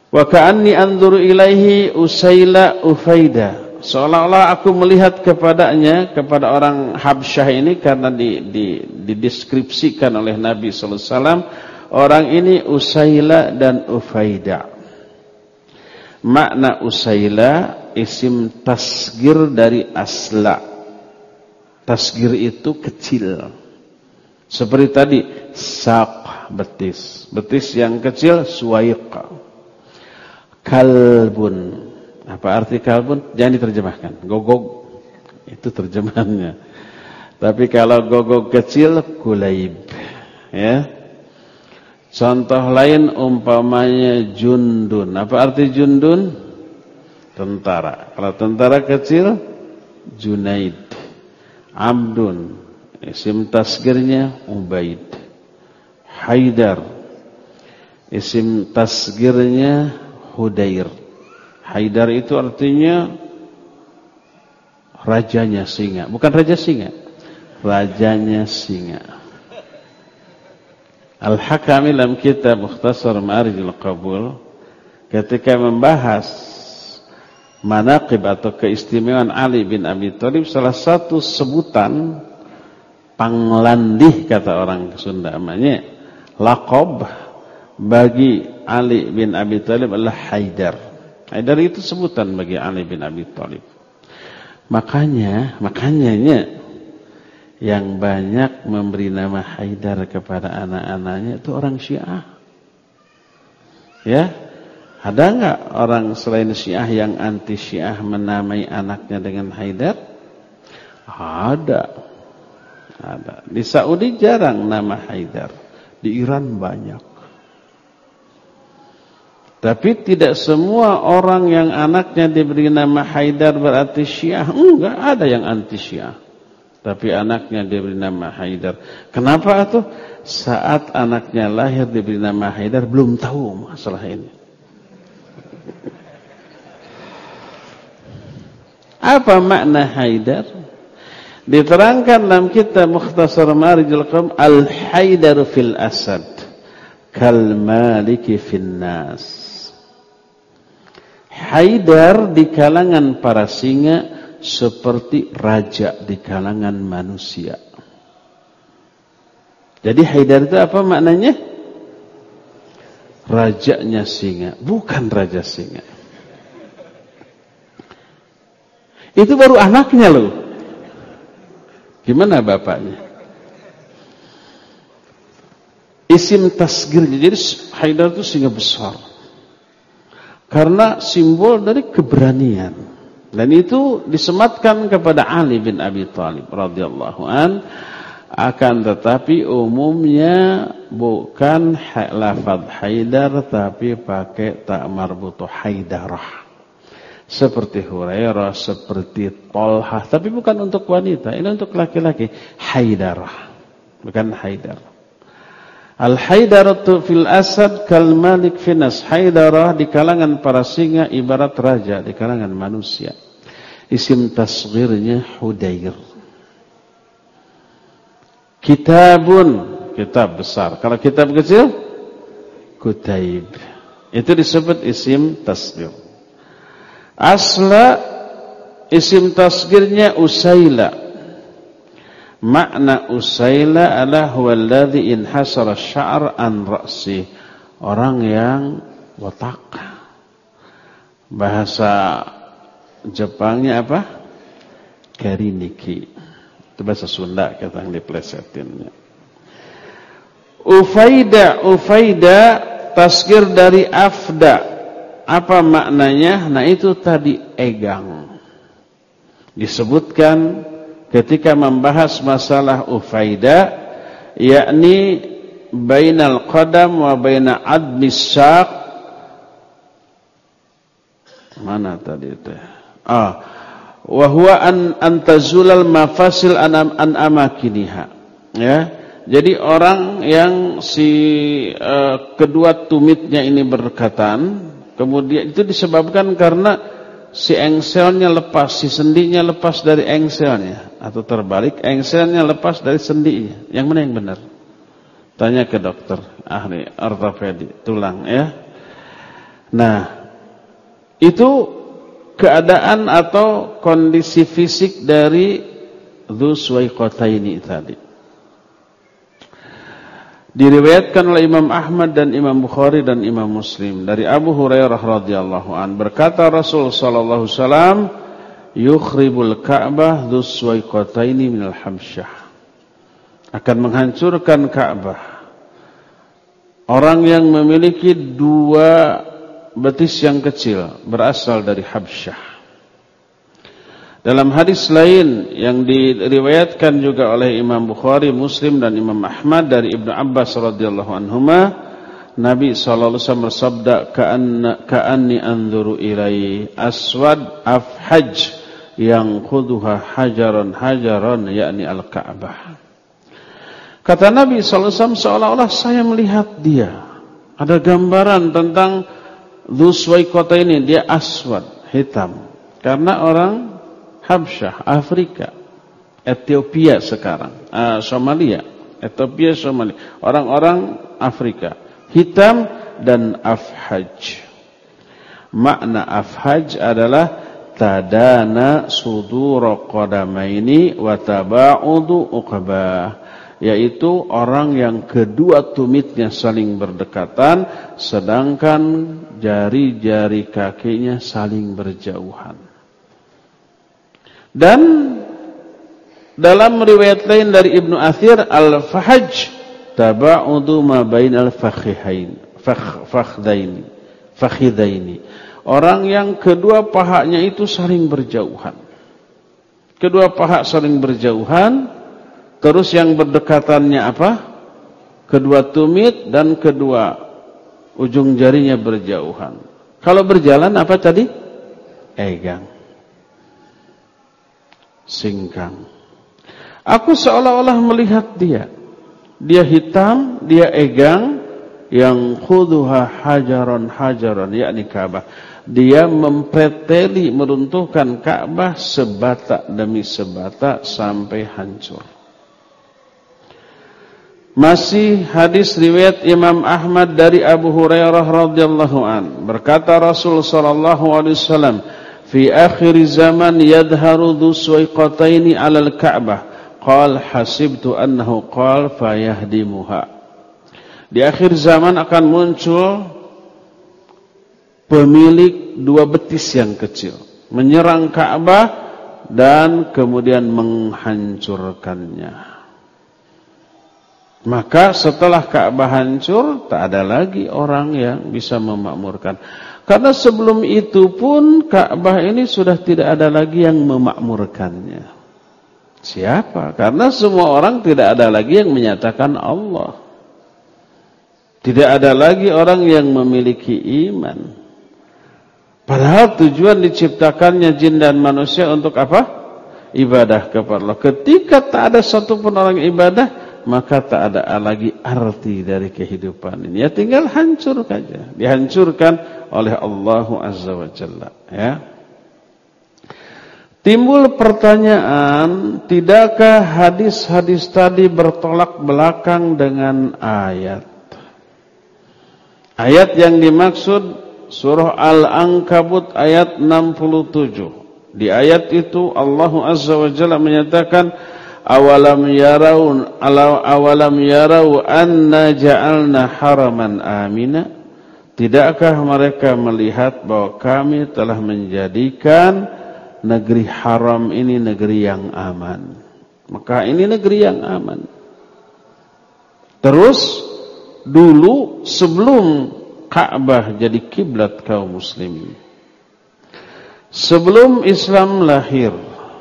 Wa ka'anni anzuru ilaihi Usayla Ufaida. Seolah-olah aku melihat kepadanya, kepada orang Habsyah ini, karena di, di, dideskripsikan oleh Nabi sallallahu alaihi wasallam, orang ini Usayla dan Ufaida. Makna Usayla isim tasgir dari asla. Tasgir itu kecil. Seperti tadi, saq, betis. Betis yang kecil, suwaiq. Kalbun. Apa arti kalbun? Jangan diterjemahkan. Gogog. Itu terjemahannya. Tapi kalau gogog kecil, kulaib. Ya. Contoh lain umpamanya jundun. Apa arti jundun? Tentara. Kalau tentara kecil, Junaid. Abdun. Isim tasgirnya Ubaid. Haidar. Isim tasgirnya Hudair. Haidar itu artinya rajanya singa. Bukan raja singa. Rajanya singa. Al-Hakami dalam kitab Mukhtasar Ma'arijul Qabul ketika membahas manaqib atau keistimewaan Ali bin Abi Thalib, salah satu sebutan panglandih kata orang Sunda namanya, laqab bagi Ali bin Abi Thalib adalah Haidar. Haidar itu sebutan bagi Ali bin Abi Thalib. Makanya, makanyanya yang banyak memberi nama Haidar kepada anak-anaknya itu orang Syiah. Ya, ada enggak orang selain Syiah yang anti Syiah menamai anaknya dengan Haidar? Ada. Ada. Di Saudi jarang nama Haidar. Di Iran banyak. Tapi tidak semua orang yang anaknya diberi nama Haidar berarti Syiah. Enggak, ada yang anti Syiah. Tapi anaknya diberi nama Haidar. Kenapa tuh? Saat anaknya lahir diberi nama Haidar, belum tahu masalah ini. Apa makna Haidar? Diterangkan dalam kitab Mukhtasar Ma'arijul Qabul, Al-Haidar fil Asad kal maliki fin nas. Haidar di kalangan para singa seperti raja di kalangan manusia. Jadi Haidar itu apa maknanya? Rajanya singa, bukan raja singa. Itu baru anaknya loh. Gimana bapaknya? Isim tasgirnya. Jadi Haidar itu singa besar. Karena simbol dari keberanian. Dan itu disematkan kepada Ali bin Abi Thalib radhiyallahu an. Akan tetapi umumnya bukan lafaz Haidar, tapi pakai ta marbutu Haidarah. Seperti Hurairah, seperti Tolhah. Tapi bukan untuk wanita, ini untuk laki-laki. Haidarah, bukan Haidar. Al-Haidaratu fil Asad kal malik finas. Haidarah di kalangan para singa ibarat raja di kalangan manusia. Isim tasghirnya Hudair. Kitabun, kitab besar. Kalau kitab kecil, Kutaib. Itu disebut isim tasghir. Asla isim tasghirnya Usayla. Makna Usayla adalah huwallazi inhasara sya'r an ra'si. Orang yang botak. Bahasa Jepangnya apa? Kariniki. Itu bahasa Sunda kata yang diplesetinnya. Ufaida, Ufaida tasghir dari afda. Apa maknanya? Nah itu tadi egang. Disebutkan ketika membahas masalah Ufaida, yakni bainal qadam wa baina admis syaq. Mana tadi itu? Ah, wa huwa an antazulal mafasil an, an amakiniha. Ya. Jadi orang yang si uh, kedua tumitnya ini berdekatan, kemudian itu disebabkan karena si engselnya lepas, si sendinya lepas dari engselnya, atau terbalik, engselnya lepas dari sendinya. Yang mana yang benar? Tanya ke dokter ahli ortopedi tulang ya. Nah, itu keadaan atau kondisi fisik dari Dzu Suwaiqataini tadi. Diriwayatkan oleh Imam Ahmad dan Imam Bukhari dan Imam Muslim dari Abu Hurairah radhiyallahu an, berkata Rasul sallallahu alaihi wasallam, yukhribul Ka'bah Dzu Suwaiqataini minal Habsyah, akan menghancurkan Ka'bah orang yang memiliki dua betis yang kecil berasal dari Habsyah. Dalam hadis lain yang diriwayatkan juga oleh Imam Bukhari, Muslim dan Imam Ahmad dari Ibnu Abbas radhiyallahu anhuma, Nabi sallallahu alaihi wasallam bersabda, ka'anna ka'anni anzuru ilai aswad afhaj yang khuduha hajaran hajaran, yakni al-Ka'bah. Kata Nabi sallallahu alaihi wasallam, seolah-olah saya melihat dia. Ada gambaran tentang Dzu Suwaiqataini, dia aswad, hitam. Karena orang Habsyah, Afrika, Ethiopia sekarang, uh, Somalia, Ethiopia, Somalia, orang-orang Afrika, hitam dan afhaj. Makna afhaj adalah tadana sudura qadamaini wa taba'udu uqbah, yaitu orang yang kedua tumitnya saling berdekatan sedangkan jari-jari kakinya saling berjauhan. Dan dalam riwayat lain dari Ibnu Athir, al-fahaj taba'udu ma bainal fakhihain fakhdaini fakhidaini, orang yang kedua pahanya itu saling berjauhan. Kedua paha saling berjauhan, terus yang berdekatannya apa? Kedua tumit dan kedua ujung jarinya berjauhan. Kalau berjalan apa tadi? Egang, singkang. Aku seolah-olah melihat dia. Dia hitam, dia egang, yang khuduha hajaron hajaron, yakni Ka'bah. Dia mempreteli, meruntuhkan Ka'bah sebata demi sebata sampai hancur. Masih hadis riwayat Imam Ahmad dari Abu Hurairah radhiyallahu an, berkata Rasul sallallahu alaihi wasallam, fi akhir zaman yadharu Dzu Suwaiqataini 'alal Ka'bah, qal hasibtu annahu qal fayahdimuha. Di akhir zaman akan muncul pemilik dua betis yang kecil, menyerang Ka'bah dan kemudian menghancurkannya. Maka setelah Ka'bah hancur, tak ada lagi orang yang bisa memakmurkan. Karena sebelum itu pun Ka'bah ini sudah tidak ada lagi yang memakmurkannya. Siapa? Karena semua orang tidak ada lagi yang menyatakan Allah. Tidak ada lagi orang yang memiliki iman. Padahal tujuan diciptakannya jin dan manusia untuk apa? Ibadah kepada Allah. Ketika tak ada satupun orang ibadah, maka tak ada lagi arti dari kehidupan ini. Ya tinggal hancur saja. Dihancurkan oleh Allah Azza wa Jalla. Ya. Timbul pertanyaan, tidakkah hadis-hadis tadi bertolak belakang dengan ayat? Ayat yang dimaksud surah Al-Ankabut ayat enam puluh tujuh. Di ayat itu Allah Azza wa Jalla menyatakan, awalam yarau awalam yarau anna ja'alna haraman amina, tidakkah mereka melihat bahwa kami telah menjadikan negeri haram ini negeri yang aman. Maka ini negeri yang aman. Terus dulu sebelum Ka'bah jadi kiblat kaum muslimin, sebelum Islam lahir,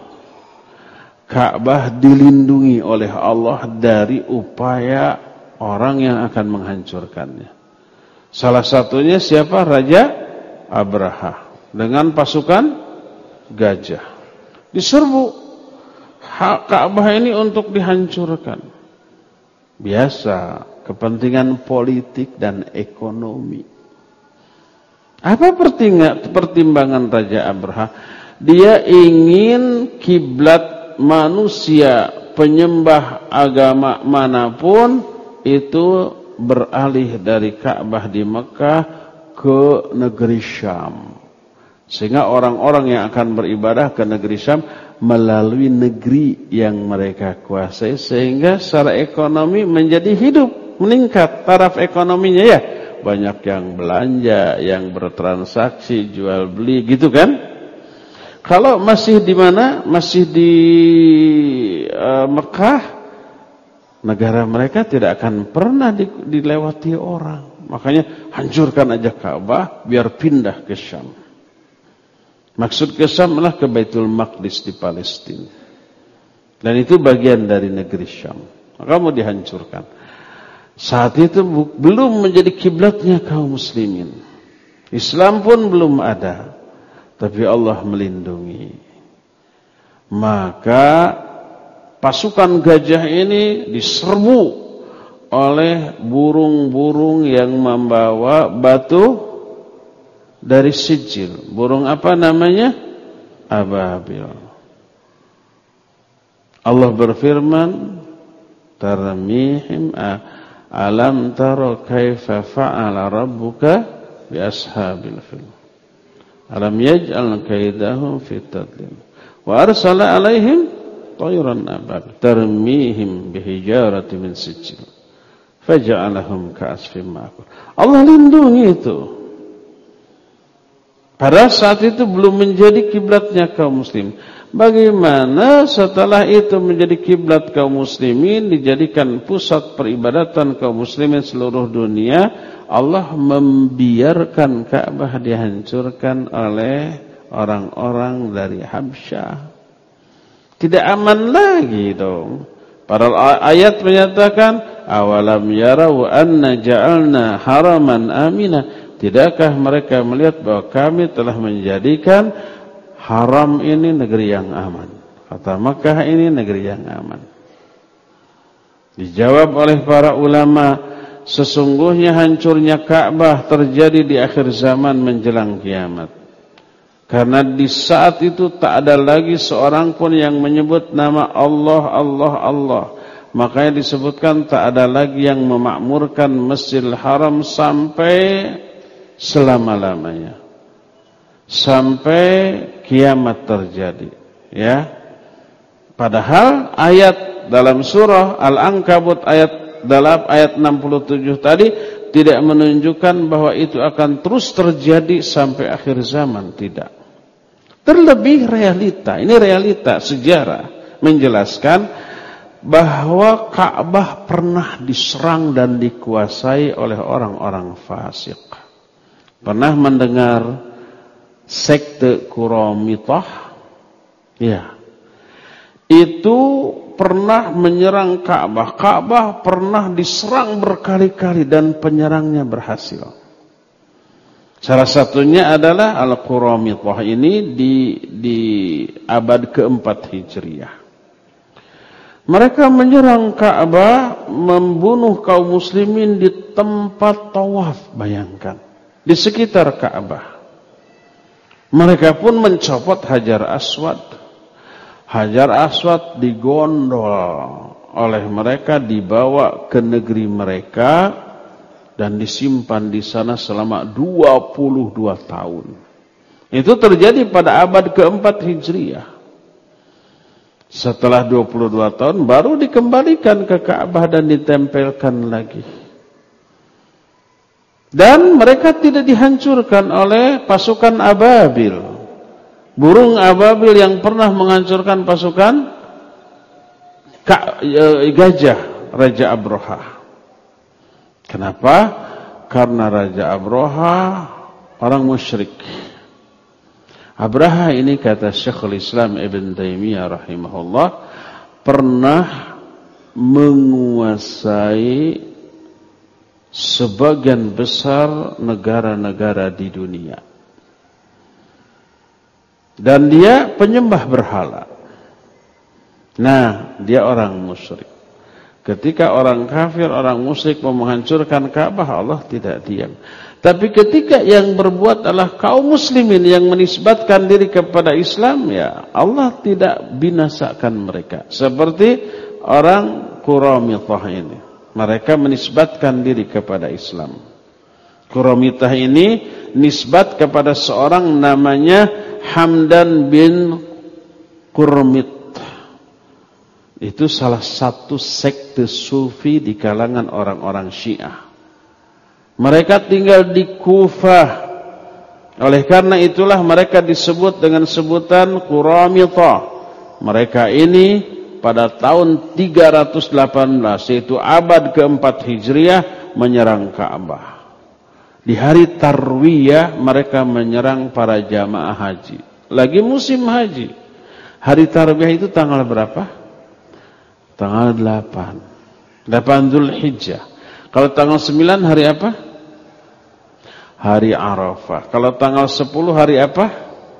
Ka'bah dilindungi oleh Allah dari upaya orang yang akan menghancurkannya. Salah satunya siapa? Raja Abraha dengan pasukan gajah. Diserbu Ka'bah ini untuk dihancurkan. Biasa, kepentingan politik dan ekonomi. Apa pertimbangan Raja Abraha? Dia ingin kiblat manusia penyembah agama manapun itu beralih dari Ka'bah di Mekah ke negeri Syam. Sehingga orang-orang yang akan beribadah ke negeri Syam melalui negeri yang mereka kuasai, sehingga secara ekonomi menjadi hidup, meningkat taraf ekonominya ya. Banyak yang belanja, yang bertransaksi, jual beli gitu kan. Kalau masih di mana? Masih di uh, Mekah, negara mereka tidak akan pernah di, dilewati orang. Makanya hancurkan aja Ka'bah biar pindah ke Syam. Maksud ke Syam adalah ke Baitul Maqdis di Palestina. Dan itu bagian dari negeri Syam. Maka mau dihancurkan. Saat itu belum menjadi kiblatnya kaum muslimin. Islam pun belum ada. Tapi Allah melindungi. Maka pasukan gajah ini diserbu oleh burung-burung yang membawa batu dari sijil. Burung apa namanya? Ababil. Allah berfirman, tarmihim alam tara kaifa fa'ala rabbuka bi ashabil fil. Alam yaj'al kaidahum fi tadlil. Wa arsala alaihim tayran ababil tarmihim bihijaratin min sijil. Faja'alahum ka'asfin ma'kul. Allah lindungi itu. Pada saat itu belum menjadi kiblatnya kaum muslim. Bagaimana setelah itu menjadi kiblat kaum muslimin, dijadikan pusat peribadatan kaum muslimin seluruh dunia, Allah membiarkan Ka'bah dihancurkan oleh orang-orang dari Habsyah. Tidak aman lagi dong. Para ayat menyatakan, awalam yarau anna ja'alna haraman aminah. Tidakkah mereka melihat bahwa kami telah menjadikan haram ini negeri yang aman. Kata Makkah ini negeri yang aman. Dijawab oleh para ulama, sesungguhnya hancurnya Ka'bah terjadi di akhir zaman menjelang kiamat. Karena di saat itu tak ada lagi seorang pun yang menyebut nama Allah, Allah, Allah. Makanya disebutkan tak ada lagi yang memakmurkan Masjidil Haram sampai selama-lamanya, sampai kiamat terjadi, ya. Padahal ayat dalam surah Al-Ankabut ayat dalam ayat enam puluh tujuh tadi tidak menunjukkan bahwa itu akan terus terjadi sampai akhir zaman, tidak. Terlebih realita, ini realita sejarah menjelaskan bahwa Ka'bah pernah diserang dan dikuasai oleh orang-orang fasik. Pernah mendengar sekte Quramitah? Ya. Itu pernah menyerang Ka'bah. Ka'bah pernah diserang berkali-kali dan penyerangnya berhasil. Salah satunya adalah Al-Quramitah ini di di abad keempat Hijriah. Mereka menyerang Ka'bah, membunuh kaum muslimin di tempat tawaf, bayangkan. Di sekitar Ka'bah. Mereka pun mencopot Hajar Aswad. Hajar Aswad digondol oleh mereka, dibawa ke negeri mereka dan disimpan di sana selama dua puluh dua tahun. Itu terjadi pada abad keempat Hijriah. Setelah dua puluh dua tahun baru dikembalikan ke Ka'bah dan ditempelkan lagi. Dan mereka tidak dihancurkan oleh pasukan ababil. Burung ababil yang pernah menghancurkan pasukan gajah Raja Abraha. Kenapa? Karena Raja Abraha orang musyrik. Abraha ini kata Syekhul Islam Ibn Taimiyah rahimahullah pernah menguasai sebagian besar negara-negara di dunia. Dan dia penyembah berhala. Nah, dia orang musyrik. Ketika orang kafir, orang musyrik mau menghancurkan Ka'bah, Allah tidak diam. Tapi ketika yang berbuat adalah kaum muslimin yang menisbatkan diri kepada Islam, ya Allah tidak binasakan mereka. Seperti orang Quramitah ini. Mereka menisbatkan diri kepada Islam. Quramitah ini nisbat kepada seorang namanya Hamdan bin Qurmit. Itu salah satu sekte sufi di kalangan orang-orang Syiah. Mereka tinggal di Kufah. Oleh karena itulah mereka disebut dengan sebutan Quramitah. Mereka ini pada tahun tiga ratus delapan belas, yaitu abad keempat Hijriah, menyerang Ka'bah. Di hari Tarwiyah mereka menyerang para jamaah haji. Lagi musim haji. Hari Tarwiyah itu tanggal berapa? Tanggal delapan. delapan Dzulhijjah. Kalau tanggal sembilan hari apa? Hari Arafah. Kalau tanggal sepuluh hari apa?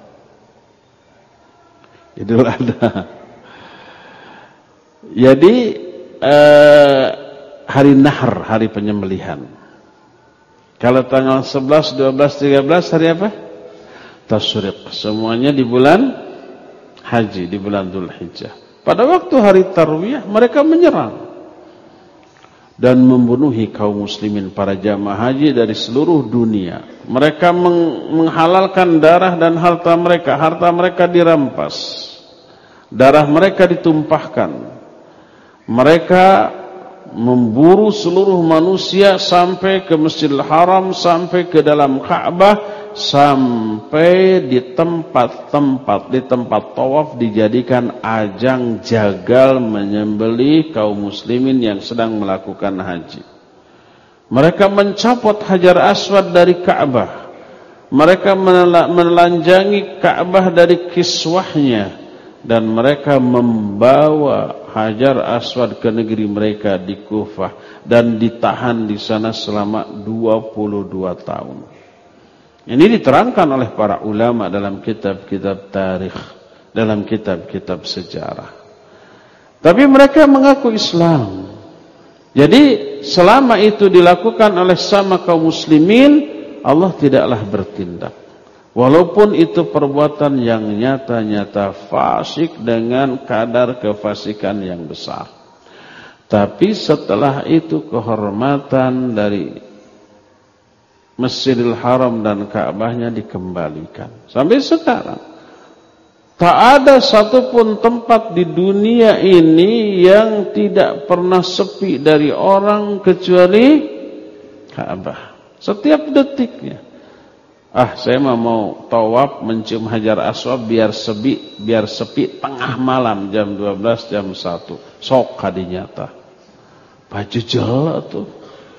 Idul Adha. Jadi eh, hari Nahr, hari penyembelihan. Kalau tanggal sebelas, dua belas, tiga belas hari apa? Tasyrik. Semuanya di bulan haji, di bulan Dzulhijjah. Pada waktu hari Tarwiyah mereka menyerang dan membunuhi kaum muslimin, para jamaah haji dari seluruh dunia. Mereka menghalalkan darah dan harta mereka. Harta mereka dirampas. Darah mereka ditumpahkan. Mereka memburu seluruh manusia sampai ke Masjidil Haram, sampai ke dalam Ka'bah, sampai di tempat-tempat, di tempat tawaf dijadikan ajang jagal menyembelih kaum muslimin yang sedang melakukan haji. Mereka mencopot Hajar Aswad dari Ka'bah. Mereka menelanjangi Ka'bah dari kiswahnya, dan mereka membawa Hajar Aswad ke negeri mereka di Kufah dan ditahan di sana selama dua puluh dua tahun. Ini diterangkan oleh para ulama dalam kitab-kitab tarikh, dalam kitab-kitab sejarah. Tapi mereka mengaku Islam. Jadi selama itu dilakukan oleh sama kaum muslimin, Allah tidaklah bertindak. Walaupun itu perbuatan yang nyata-nyata fasik dengan kadar kefasikan yang besar. Tapi setelah itu kehormatan dari Masjidil Haram dan Ka'bahnya dikembalikan. Sampai sekarang tak ada satupun tempat di dunia ini yang tidak pernah sepi dari orang kecuali Ka'bah. Setiap detiknya. Ah, saya mau tawaf mencium Hajar Aswad biar sepi, biar sepi tengah malam jam dua belas, jam satu. Sok kadinyata. Baju jel tuh.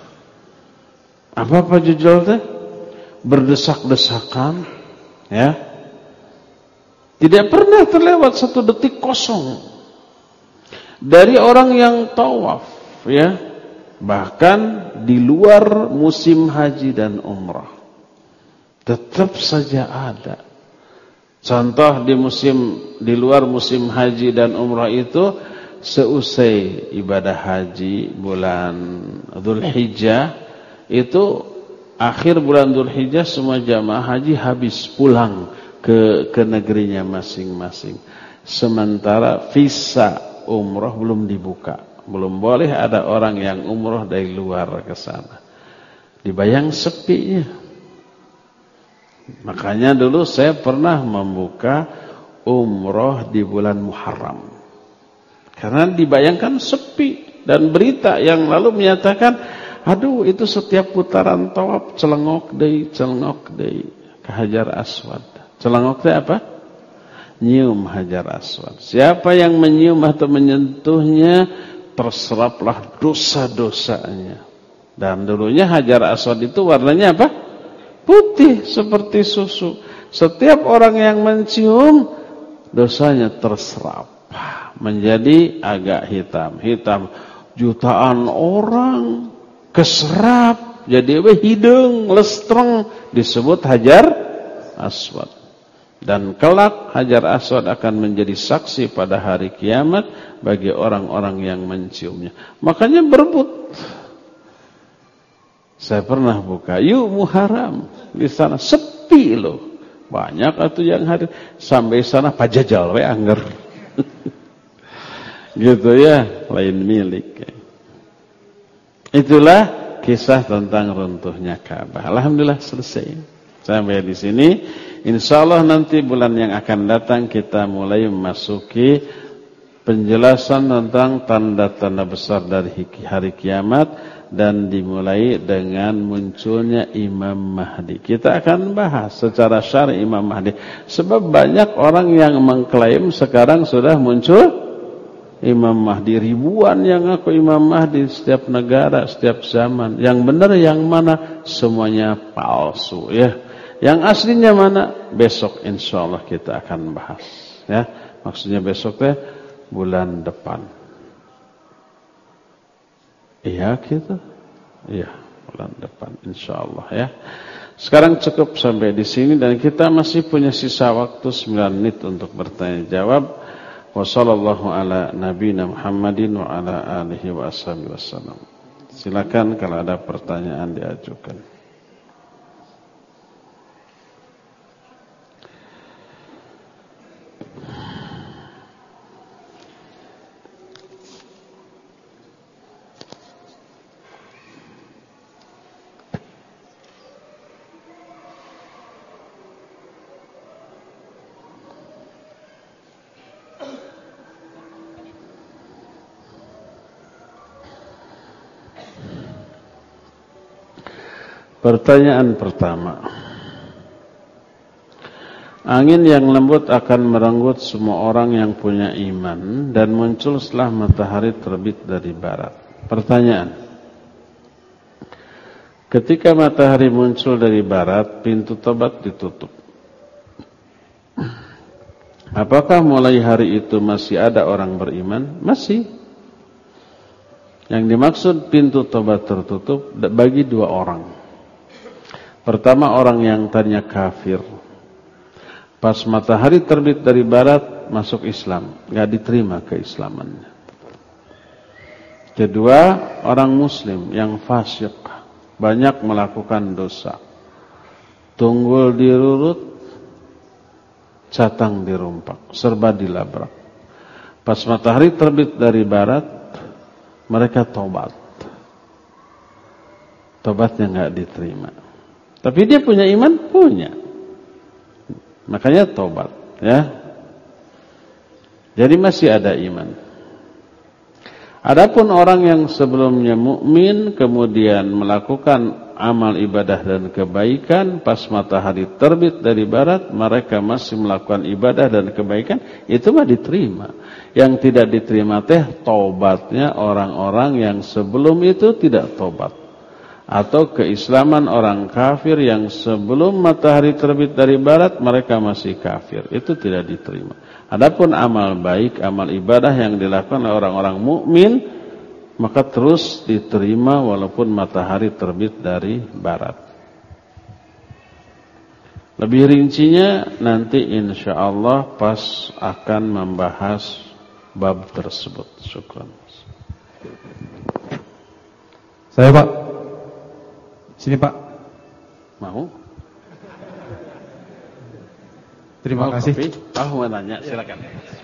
Apa Pak Jujol teh? Berdesak-desakan, ya. Tidak pernah terlewat satu detik kosong dari orang yang tawaf, ya. Bahkan di luar musim haji dan umrah, tetap saja ada. Contoh di musim di luar musim haji dan umrah itu, seusai ibadah haji bulan Dzulhijjah, itu akhir bulan Dzulhijjah semua jamaah haji habis pulang ke ke negerinya masing-masing. Sementara visa umroh belum dibuka, belum boleh ada orang yang umroh dari luar ke sana. Dibayang sepinya. Makanya dulu saya pernah membuka umroh di bulan Muharram, karena dibayangkan sepi, dan berita yang lalu menyatakan, aduh, itu setiap putaran tawaf celengok deui, celengok deui ke Hajar Aswad. Celengok teh apa? Nyium Hajar Aswad. Siapa yang menyium atau menyentuhnya, terseraplah dosa-dosanya. Dan dulunya Hajar Aswad itu warnanya apa? Putih seperti susu. Setiap orang yang mencium, dosanya terserap menjadi agak hitam. Hitam. Jutaan orang keserap jadi hidung lestreng, disebut Hajar Aswad. Dan kelak Hajar Aswad akan menjadi saksi pada hari kiamat bagi orang-orang yang menciumnya. Makanya berebut. Saya pernah buka yuk Muharram di sana, sepi loh, banyak atuh yang hadir. Sampai sana pajajal we angger gitu ya, lain milik. Itulah kisah tentang runtuhnya Ka'bah. Alhamdulillah selesai. Sampai di sini. Insyaallah nanti bulan yang akan datang kita mulai memasuki penjelasan tentang tanda-tanda besar dari hari kiamat dan dimulai dengan munculnya Imam Mahdi. Kita akan bahas secara syar'i Imam Mahdi. Sebab banyak orang yang mengklaim sekarang sudah muncul Imam Mahdi. Ribuan yang ngaku Imam Mahdi setiap negara, setiap zaman. Yang benar yang mana? Semuanya palsu ya. Yang aslinya mana? Besok insyaallah kita akan bahas ya. Maksudnya besok teh bulan depan. Iya gitu. Iya, bulan depan insyaallah ya. Sekarang cukup sampai di sini dan kita masih punya sisa waktu sembilan menit untuk bertanya jawab. Wassallallahu ala nabiyina Muhammadin wa ala alihi wa ashabihi wasallam. Silakan kalau ada pertanyaan diajukan. Pertanyaan pertama. Angin yang lembut akan merenggut semua orang yang punya iman dan muncul setelah matahari terbit dari barat. Pertanyaan. Ketika matahari muncul dari barat, pintu tobat ditutup. Apakah mulai hari itu masih ada orang beriman? Masih. Yang dimaksud pintu tobat tertutup bagi dua orang. Pertama orang yang tadinya kafir. Pas matahari terbit dari barat masuk Islam, enggak diterima keislamannya. Kedua, orang muslim yang fasik, banyak melakukan dosa. Tunggul dirurut, catang dirumpak, serba dilabrak. Pas matahari terbit dari barat, mereka tobat. Tobatnya enggak diterima. Tapi dia punya iman? Punya. Makanya tobat. Ya. Jadi masih ada iman. Adapun orang yang sebelumnya mukmin kemudian melakukan amal ibadah dan kebaikan, pas matahari terbit dari barat, mereka masih melakukan ibadah dan kebaikan, itu mah diterima. Yang tidak diterima teh tobatnya orang-orang yang sebelum itu tidak tobat. Atau keislaman orang kafir yang sebelum matahari terbit dari barat mereka masih kafir, itu tidak diterima. Adapun amal baik, amal ibadah yang dilakukan oleh orang-orang mukmin maka terus diterima walaupun matahari terbit dari barat. Lebih rincinya nanti insyaallah pas akan membahas bab tersebut. Syukran. Saya Pak. Sini Pak. Mau? Terima mau kasih. Ah, mau nanya, silakan.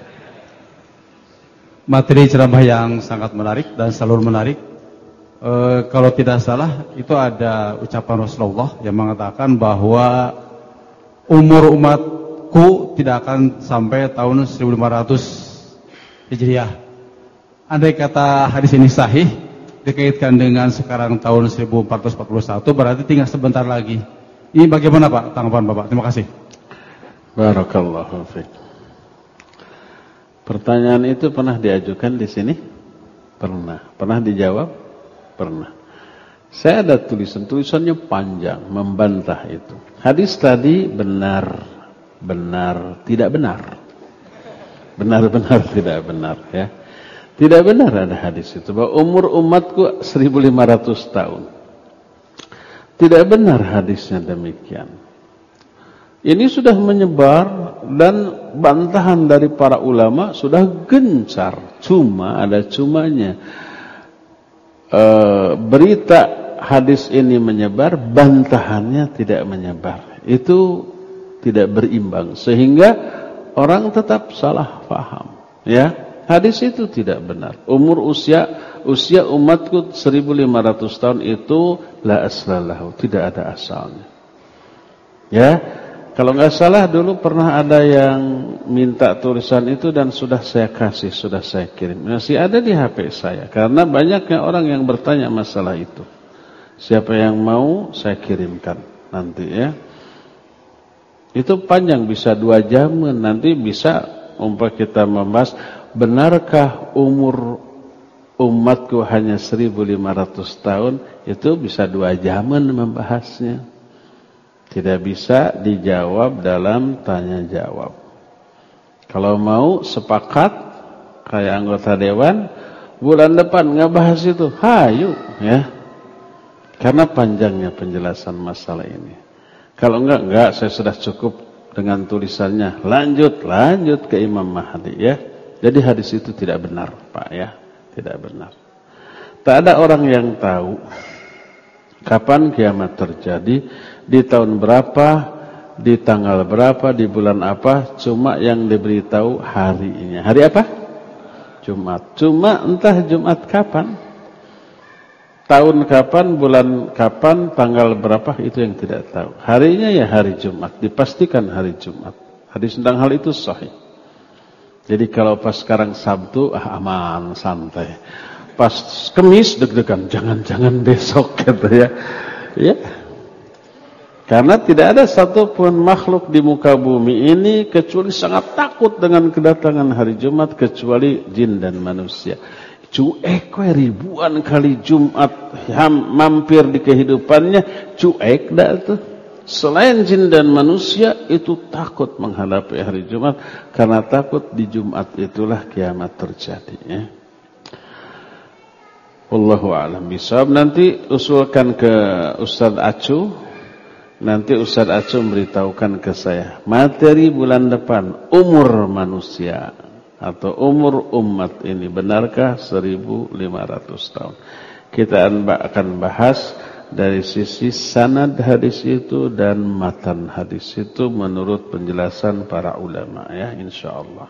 Materi ceramah yang sangat menarik dan selalu menarik. E, kalau tidak salah itu ada ucapan Rasulullah yang mengatakan bahwa umur umatku tidak akan sampai tahun seribu lima ratus Hijriah. Andai kata hadis ini sahih, dikaitkan dengan sekarang tahun seribu empat ratus empat puluh satu, berarti tinggal sebentar lagi. Ini bagaimana Pak tanggapan Bapak? Terima kasih. Barakallahu fiik. Pertanyaan itu pernah diajukan di sini? Pernah. Pernah dijawab? Pernah. Saya ada tulisan, tulisannya panjang membantah itu. Hadis tadi benar, benar, tidak benar. Benar-benar tidak benar ya. Tidak benar ada hadis itu bahwa umur umatku seribu lima ratus tahun. Tidak benar hadisnya demikian. Ini sudah menyebar dan bantahan dari para ulama sudah gencar. Cuma ada cumanya. E, berita hadis ini menyebar, bantahannya tidak menyebar. Itu tidak berimbang sehingga orang tetap salah paham, ya. Hadis itu tidak benar. Umur usia usia umatku seribu lima ratus tahun itu la aslalahu, tidak ada asalnya. Ya, kalau nggak salah dulu pernah ada yang minta tulisan itu dan sudah saya kasih, sudah saya kirim. Masih ada di H P saya karena banyaknya orang yang bertanya masalah itu. Siapa yang mau saya kirimkan nanti ya. Itu panjang, bisa dua jam, nanti bisa umpah kita membahas benarkah umur umatku hanya seribu lima ratus tahun, itu bisa dua jam membahasnya. Tidak bisa dijawab dalam tanya jawab. Kalau mau sepakat kayak anggota dewan, bulan depan nggak bahas itu, hayu ya. Karena panjangnya penjelasan masalah ini. Kalau enggak, enggak, saya sudah cukup dengan tulisannya. Lanjut, lanjut ke Imam Mahdi ya. Jadi hadis itu tidak benar, Pak ya. Tidak benar. Tak ada orang yang tahu kapan kiamat terjadi, di tahun berapa, di tanggal berapa, di bulan apa. Cuma yang diberitahu harinya. Hari apa? Jumat. Cuma entah Jumat kapan. Tahun kapan, bulan kapan, tanggal berapa, itu yang tidak tahu. Harinya ya hari Jumat, dipastikan hari Jumat. Hadis tentang hal itu sahih. Jadi kalau pas sekarang Sabtu, ah aman, santai. Pas Kamis deg-degan, jangan-jangan besok gitu ya. Ya. Karena tidak ada satupun makhluk di muka bumi ini kecuali sangat takut dengan kedatangan hari Jumat, kecuali jin dan manusia. Cuek ribuan kali Jumat mampir di kehidupannya, cuek dah tuh. Selain jin dan manusia itu takut menghadapi hari Jumat, karena takut di Jumat itulah kiamat terjadi ya. Wallahu a'lam bishawab. Nanti usulkan ke Ustaz Acu, nanti Ustaz Acu memberitahukan ke saya materi bulan depan, umur manusia atau umur umat ini benarkah seribu lima ratus tahun. Kita akan bahas dari sisi sanad hadis itu dan matan hadis itu menurut penjelasan para ulama ya, insyaallah.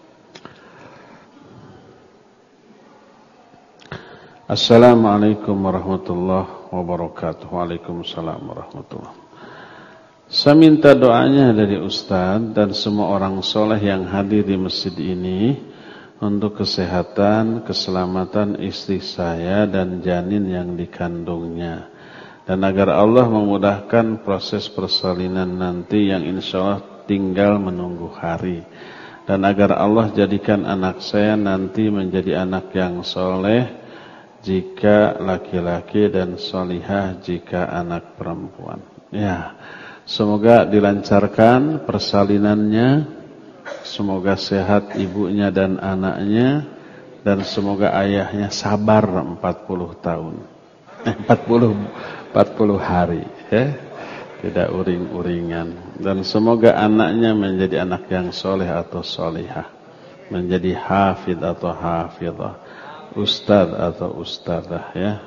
Assalamualaikum warahmatullahi wabarakatuh. Waalaikumsalam warahmatullahi wabarakatuh. Saya minta doanya dari Ustaz dan semua orang soleh yang hadir di masjid ini untuk kesehatan, keselamatan istri saya dan janin yang dikandungnya, dan agar Allah memudahkan proses persalinan nanti yang insya Allah tinggal menunggu hari, dan agar Allah jadikan anak saya nanti menjadi anak yang soleh jika laki-laki dan solihah jika anak perempuan ya. Semoga dilancarkan persalinannya, semoga sehat ibunya dan anaknya, dan semoga ayahnya sabar empat puluh tahun, eh, empat puluh, empat puluh hari, ya, tidak uring-uringan, dan semoga anaknya menjadi anak yang soleh atau solihah, menjadi hafid atau hafidah, ustad atau ustadah, ya.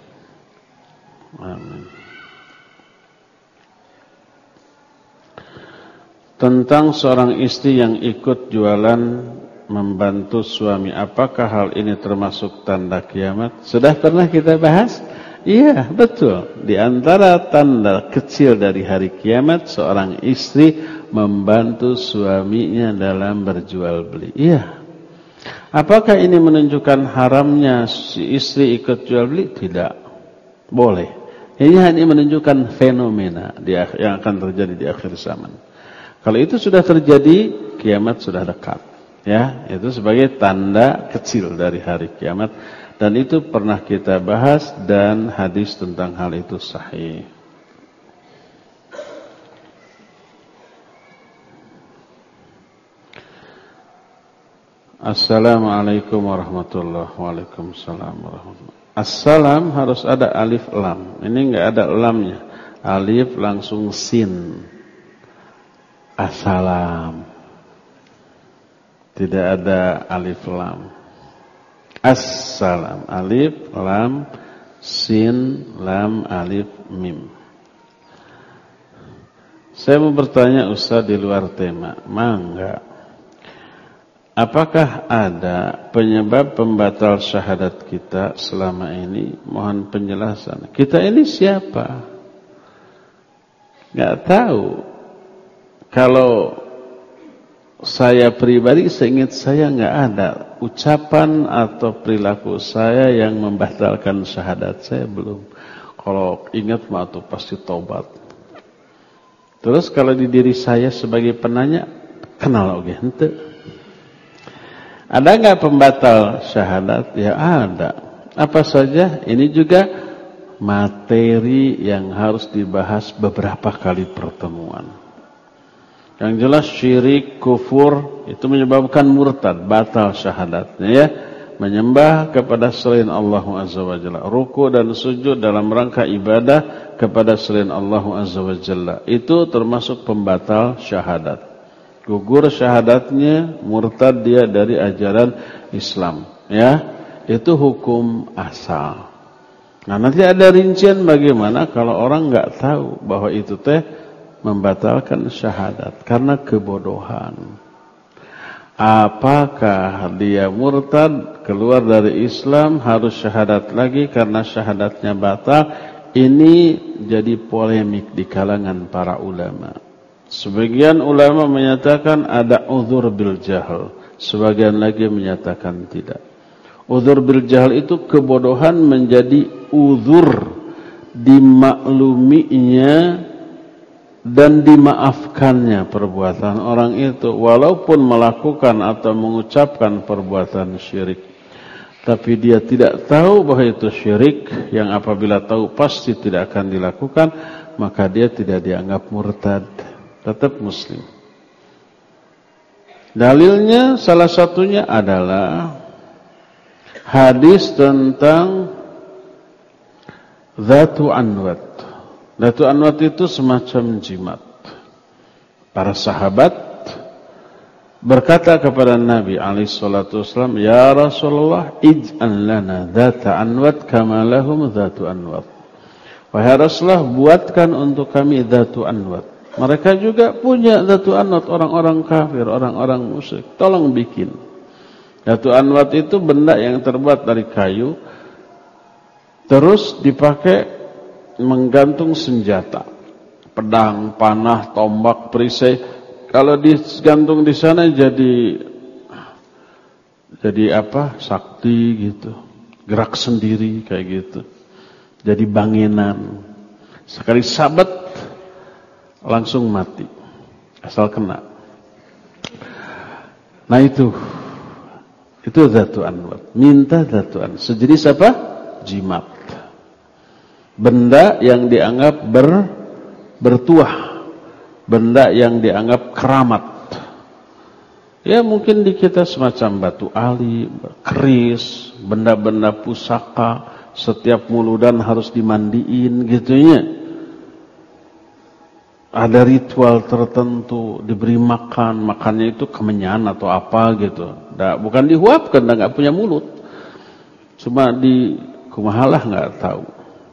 Amin. Tentang seorang istri yang ikut jualan membantu suami, apakah hal ini termasuk tanda kiamat? Sudah pernah kita bahas? Iya, betul. Di antara tanda kecil dari hari kiamat, seorang istri membantu suaminya dalam berjual beli. Iya. Apakah ini menunjukkan haramnya si istri ikut jual beli? Tidak. Boleh. Ini hanya menunjukkan fenomena yang akan terjadi di akhir zaman. Kalau itu sudah terjadi, kiamat sudah dekat. Ya, itu sebagai tanda kecil dari hari kiamat, dan itu pernah kita bahas dan hadis tentang hal itu sahih. Assalamualaikum warahmatullahi wabarakatuh. Waalaikumsalam warahmatullahi wabarakatuh. Assalam harus ada alif lam. Ini enggak ada lamnya. Alif langsung sin. Assalam. Tidak ada alif lam. Assalam. Alif, lam, sin, lam, alif, mim. Saya mau bertanya Ustaz di luar tema. Mangga. apakah ada penyebab pembatal syahadat kita selama ini? Mohon penjelasan. Kita ini siapa? Nggak tahu. Kalau saya pribadi, seingat saya nggak ada ucapan atau perilaku saya yang membatalkan syahadat saya, belum. Kalau ingat mah tuh pasti tobat. Terus kalau di diri saya sebagai penanya, kenal oge henteu. Ada nggak pembatal syahadat? Ya ada. Apa saja? Ini juga materi yang harus dibahas beberapa kali pertemuan. Yang jelas syirik, kufur itu menyebabkan murtad, batal syahadatnya ya. Menyembah kepada selain Allah Azza wa Jalla, ruku dan sujud dalam rangka ibadah kepada selain Allah Azza wa Jalla, itu termasuk pembatal syahadat. Gugur syahadatnya, murtad dia dari ajaran Islam ya. Itu hukum asal. Nah, nanti ada rincian bagaimana kalau orang nggak tahu bahwa itu teh membatalkan syahadat karena kebodohan. Apakah dia murtad, keluar dari Islam, harus syahadat lagi karena syahadatnya batal? Ini jadi polemik di kalangan para ulama. Sebagian ulama menyatakan ada uzur bil jahl, sebagian lagi menyatakan tidak. Uzur bil jahl itu kebodohan menjadi uzur dimakluminya dan dimaafkannya perbuatan orang itu walaupun melakukan atau mengucapkan perbuatan syirik, tapi dia tidak tahu bahwa itu syirik, yang apabila tahu pasti tidak akan dilakukan, maka dia tidak dianggap murtad, tetap muslim. Dalilnya salah satunya adalah hadis tentang Dzatu Anwat. Dzatu Anwat itu semacam jimat. Para sahabat berkata kepada Nabi alaihi salatu wasallam, "Ya Rasulullah, ij'al lana dzata anwat kama lahum dzatu anwat." Wahai Rasulullah, buatkan untuk kami dzatu anwat. Mereka juga punya dzatu anwat, orang-orang kafir, orang-orang musyrik. Tolong bikin. Dzatu anwat itu benda yang terbuat dari kayu, terus dipakai menggantung senjata, pedang, panah, tombak, perisai. Kalau digantung di sana jadi jadi apa? Sakti gitu, gerak sendiri kayak gitu. Jadi banginan. Sekali sabet langsung mati, asal kena. Nah itu, itu dzatu anwat. Minta dzatu anwat. Sejenis apa? Jimat. Benda yang dianggap ber, bertuah, benda yang dianggap keramat. Ya mungkin di kita semacam batu ali, keris, benda-benda pusaka, setiap muludan harus dimandiin gitunya. Ada ritual tertentu, diberi makan, makannya itu kemenyan atau apa gitu. Nah, bukan dihuapkan, nggak punya mulut, cuma di kumahalah nggak tahu.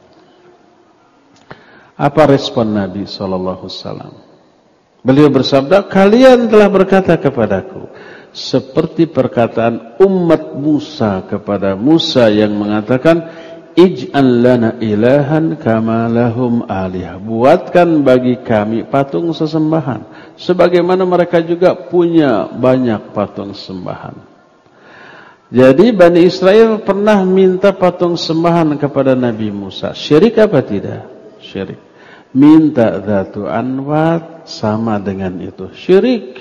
Apa respon Nabi shallallahu alaihi wasallam? Beliau bersabda, kalian telah berkata kepadaku seperti perkataan umat Musa kepada Musa yang mengatakan, ij'al lana ilahan kama lahum alihah. Buatkan bagi kami patung sesembahan sebagaimana mereka juga punya banyak patung sembahan. Jadi Bani Israel pernah minta patung sembahan kepada Nabi Musa. Syirik apa tidak? Syirik. Minta dzatu anwat sama dengan itu syirik.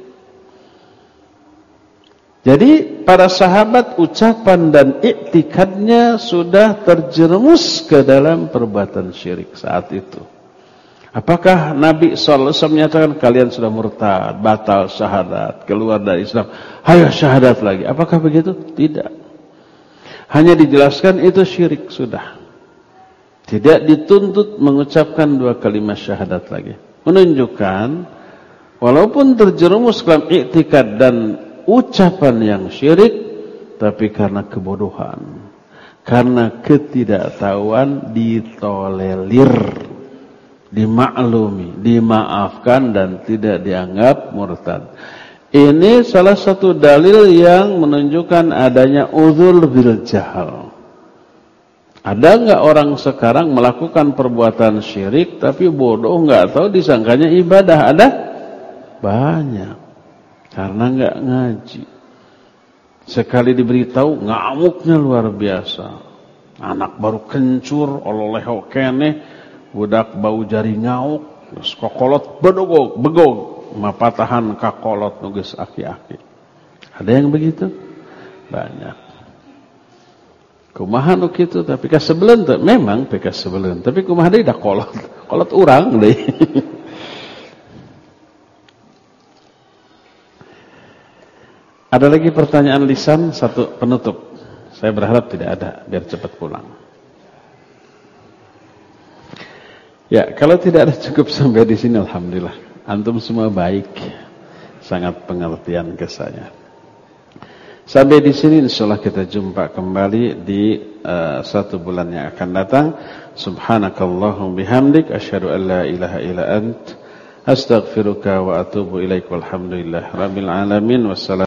Jadi para sahabat ucapan dan iktikadnya sudah terjerumus ke dalam perbuatan syirik saat itu. Apakah Nabi shallallahu alaihi wasallam menyatakan kalian sudah murtad, batal syahadat, keluar dari Islam, ayo syahadat lagi? Apakah begitu? Tidak. Hanya dijelaskan itu syirik sudah. Tidak dituntut mengucapkan dua kalimat syahadat lagi. Menunjukkan walaupun terjerumus dalam iktikad dan ucapan yang syirik, tapi karena kebodohan, karena ketidaktahuan ditolerir, dimaklumi, dimaafkan dan tidak dianggap murtad. Ini salah satu dalil yang menunjukkan adanya udzur bil jahal. Ada enggak orang sekarang melakukan perbuatan syirik tapi bodoh, enggak tahu, disangkanya ibadah? Ada? Banyak. Karena enggak ngaji. Sekali diberitahu ngamuknya luar biasa. Anak baru kencur, ololeh keneh, budak bau jari ngauk, terus kokolot bedogog, begog, mapatahan kakolot nuges aki-aki. Ada yang begitu? Banyak. Kumaha nu kitu tapi ka sebeleun teh memang teh ka sebeleun, tapi kumaha deui da kolot. Kolot urang deui. Ada lagi pertanyaan lisan, satu penutup. Saya berharap tidak ada, biar cepat pulang. Ya, kalau tidak ada cukup sampai di sini, alhamdulillah. Antum semua baik, sangat pengertian ke saya. Sampai di sini, insyaallah kita jumpa kembali di uh, satu bulan yang akan datang. Subhanakallahum bihamdik, asyhadu an la ilaha illa ant, astaghfiruka wa atubu ilaik, walhamdulillah rabbil alamin. Wassalam.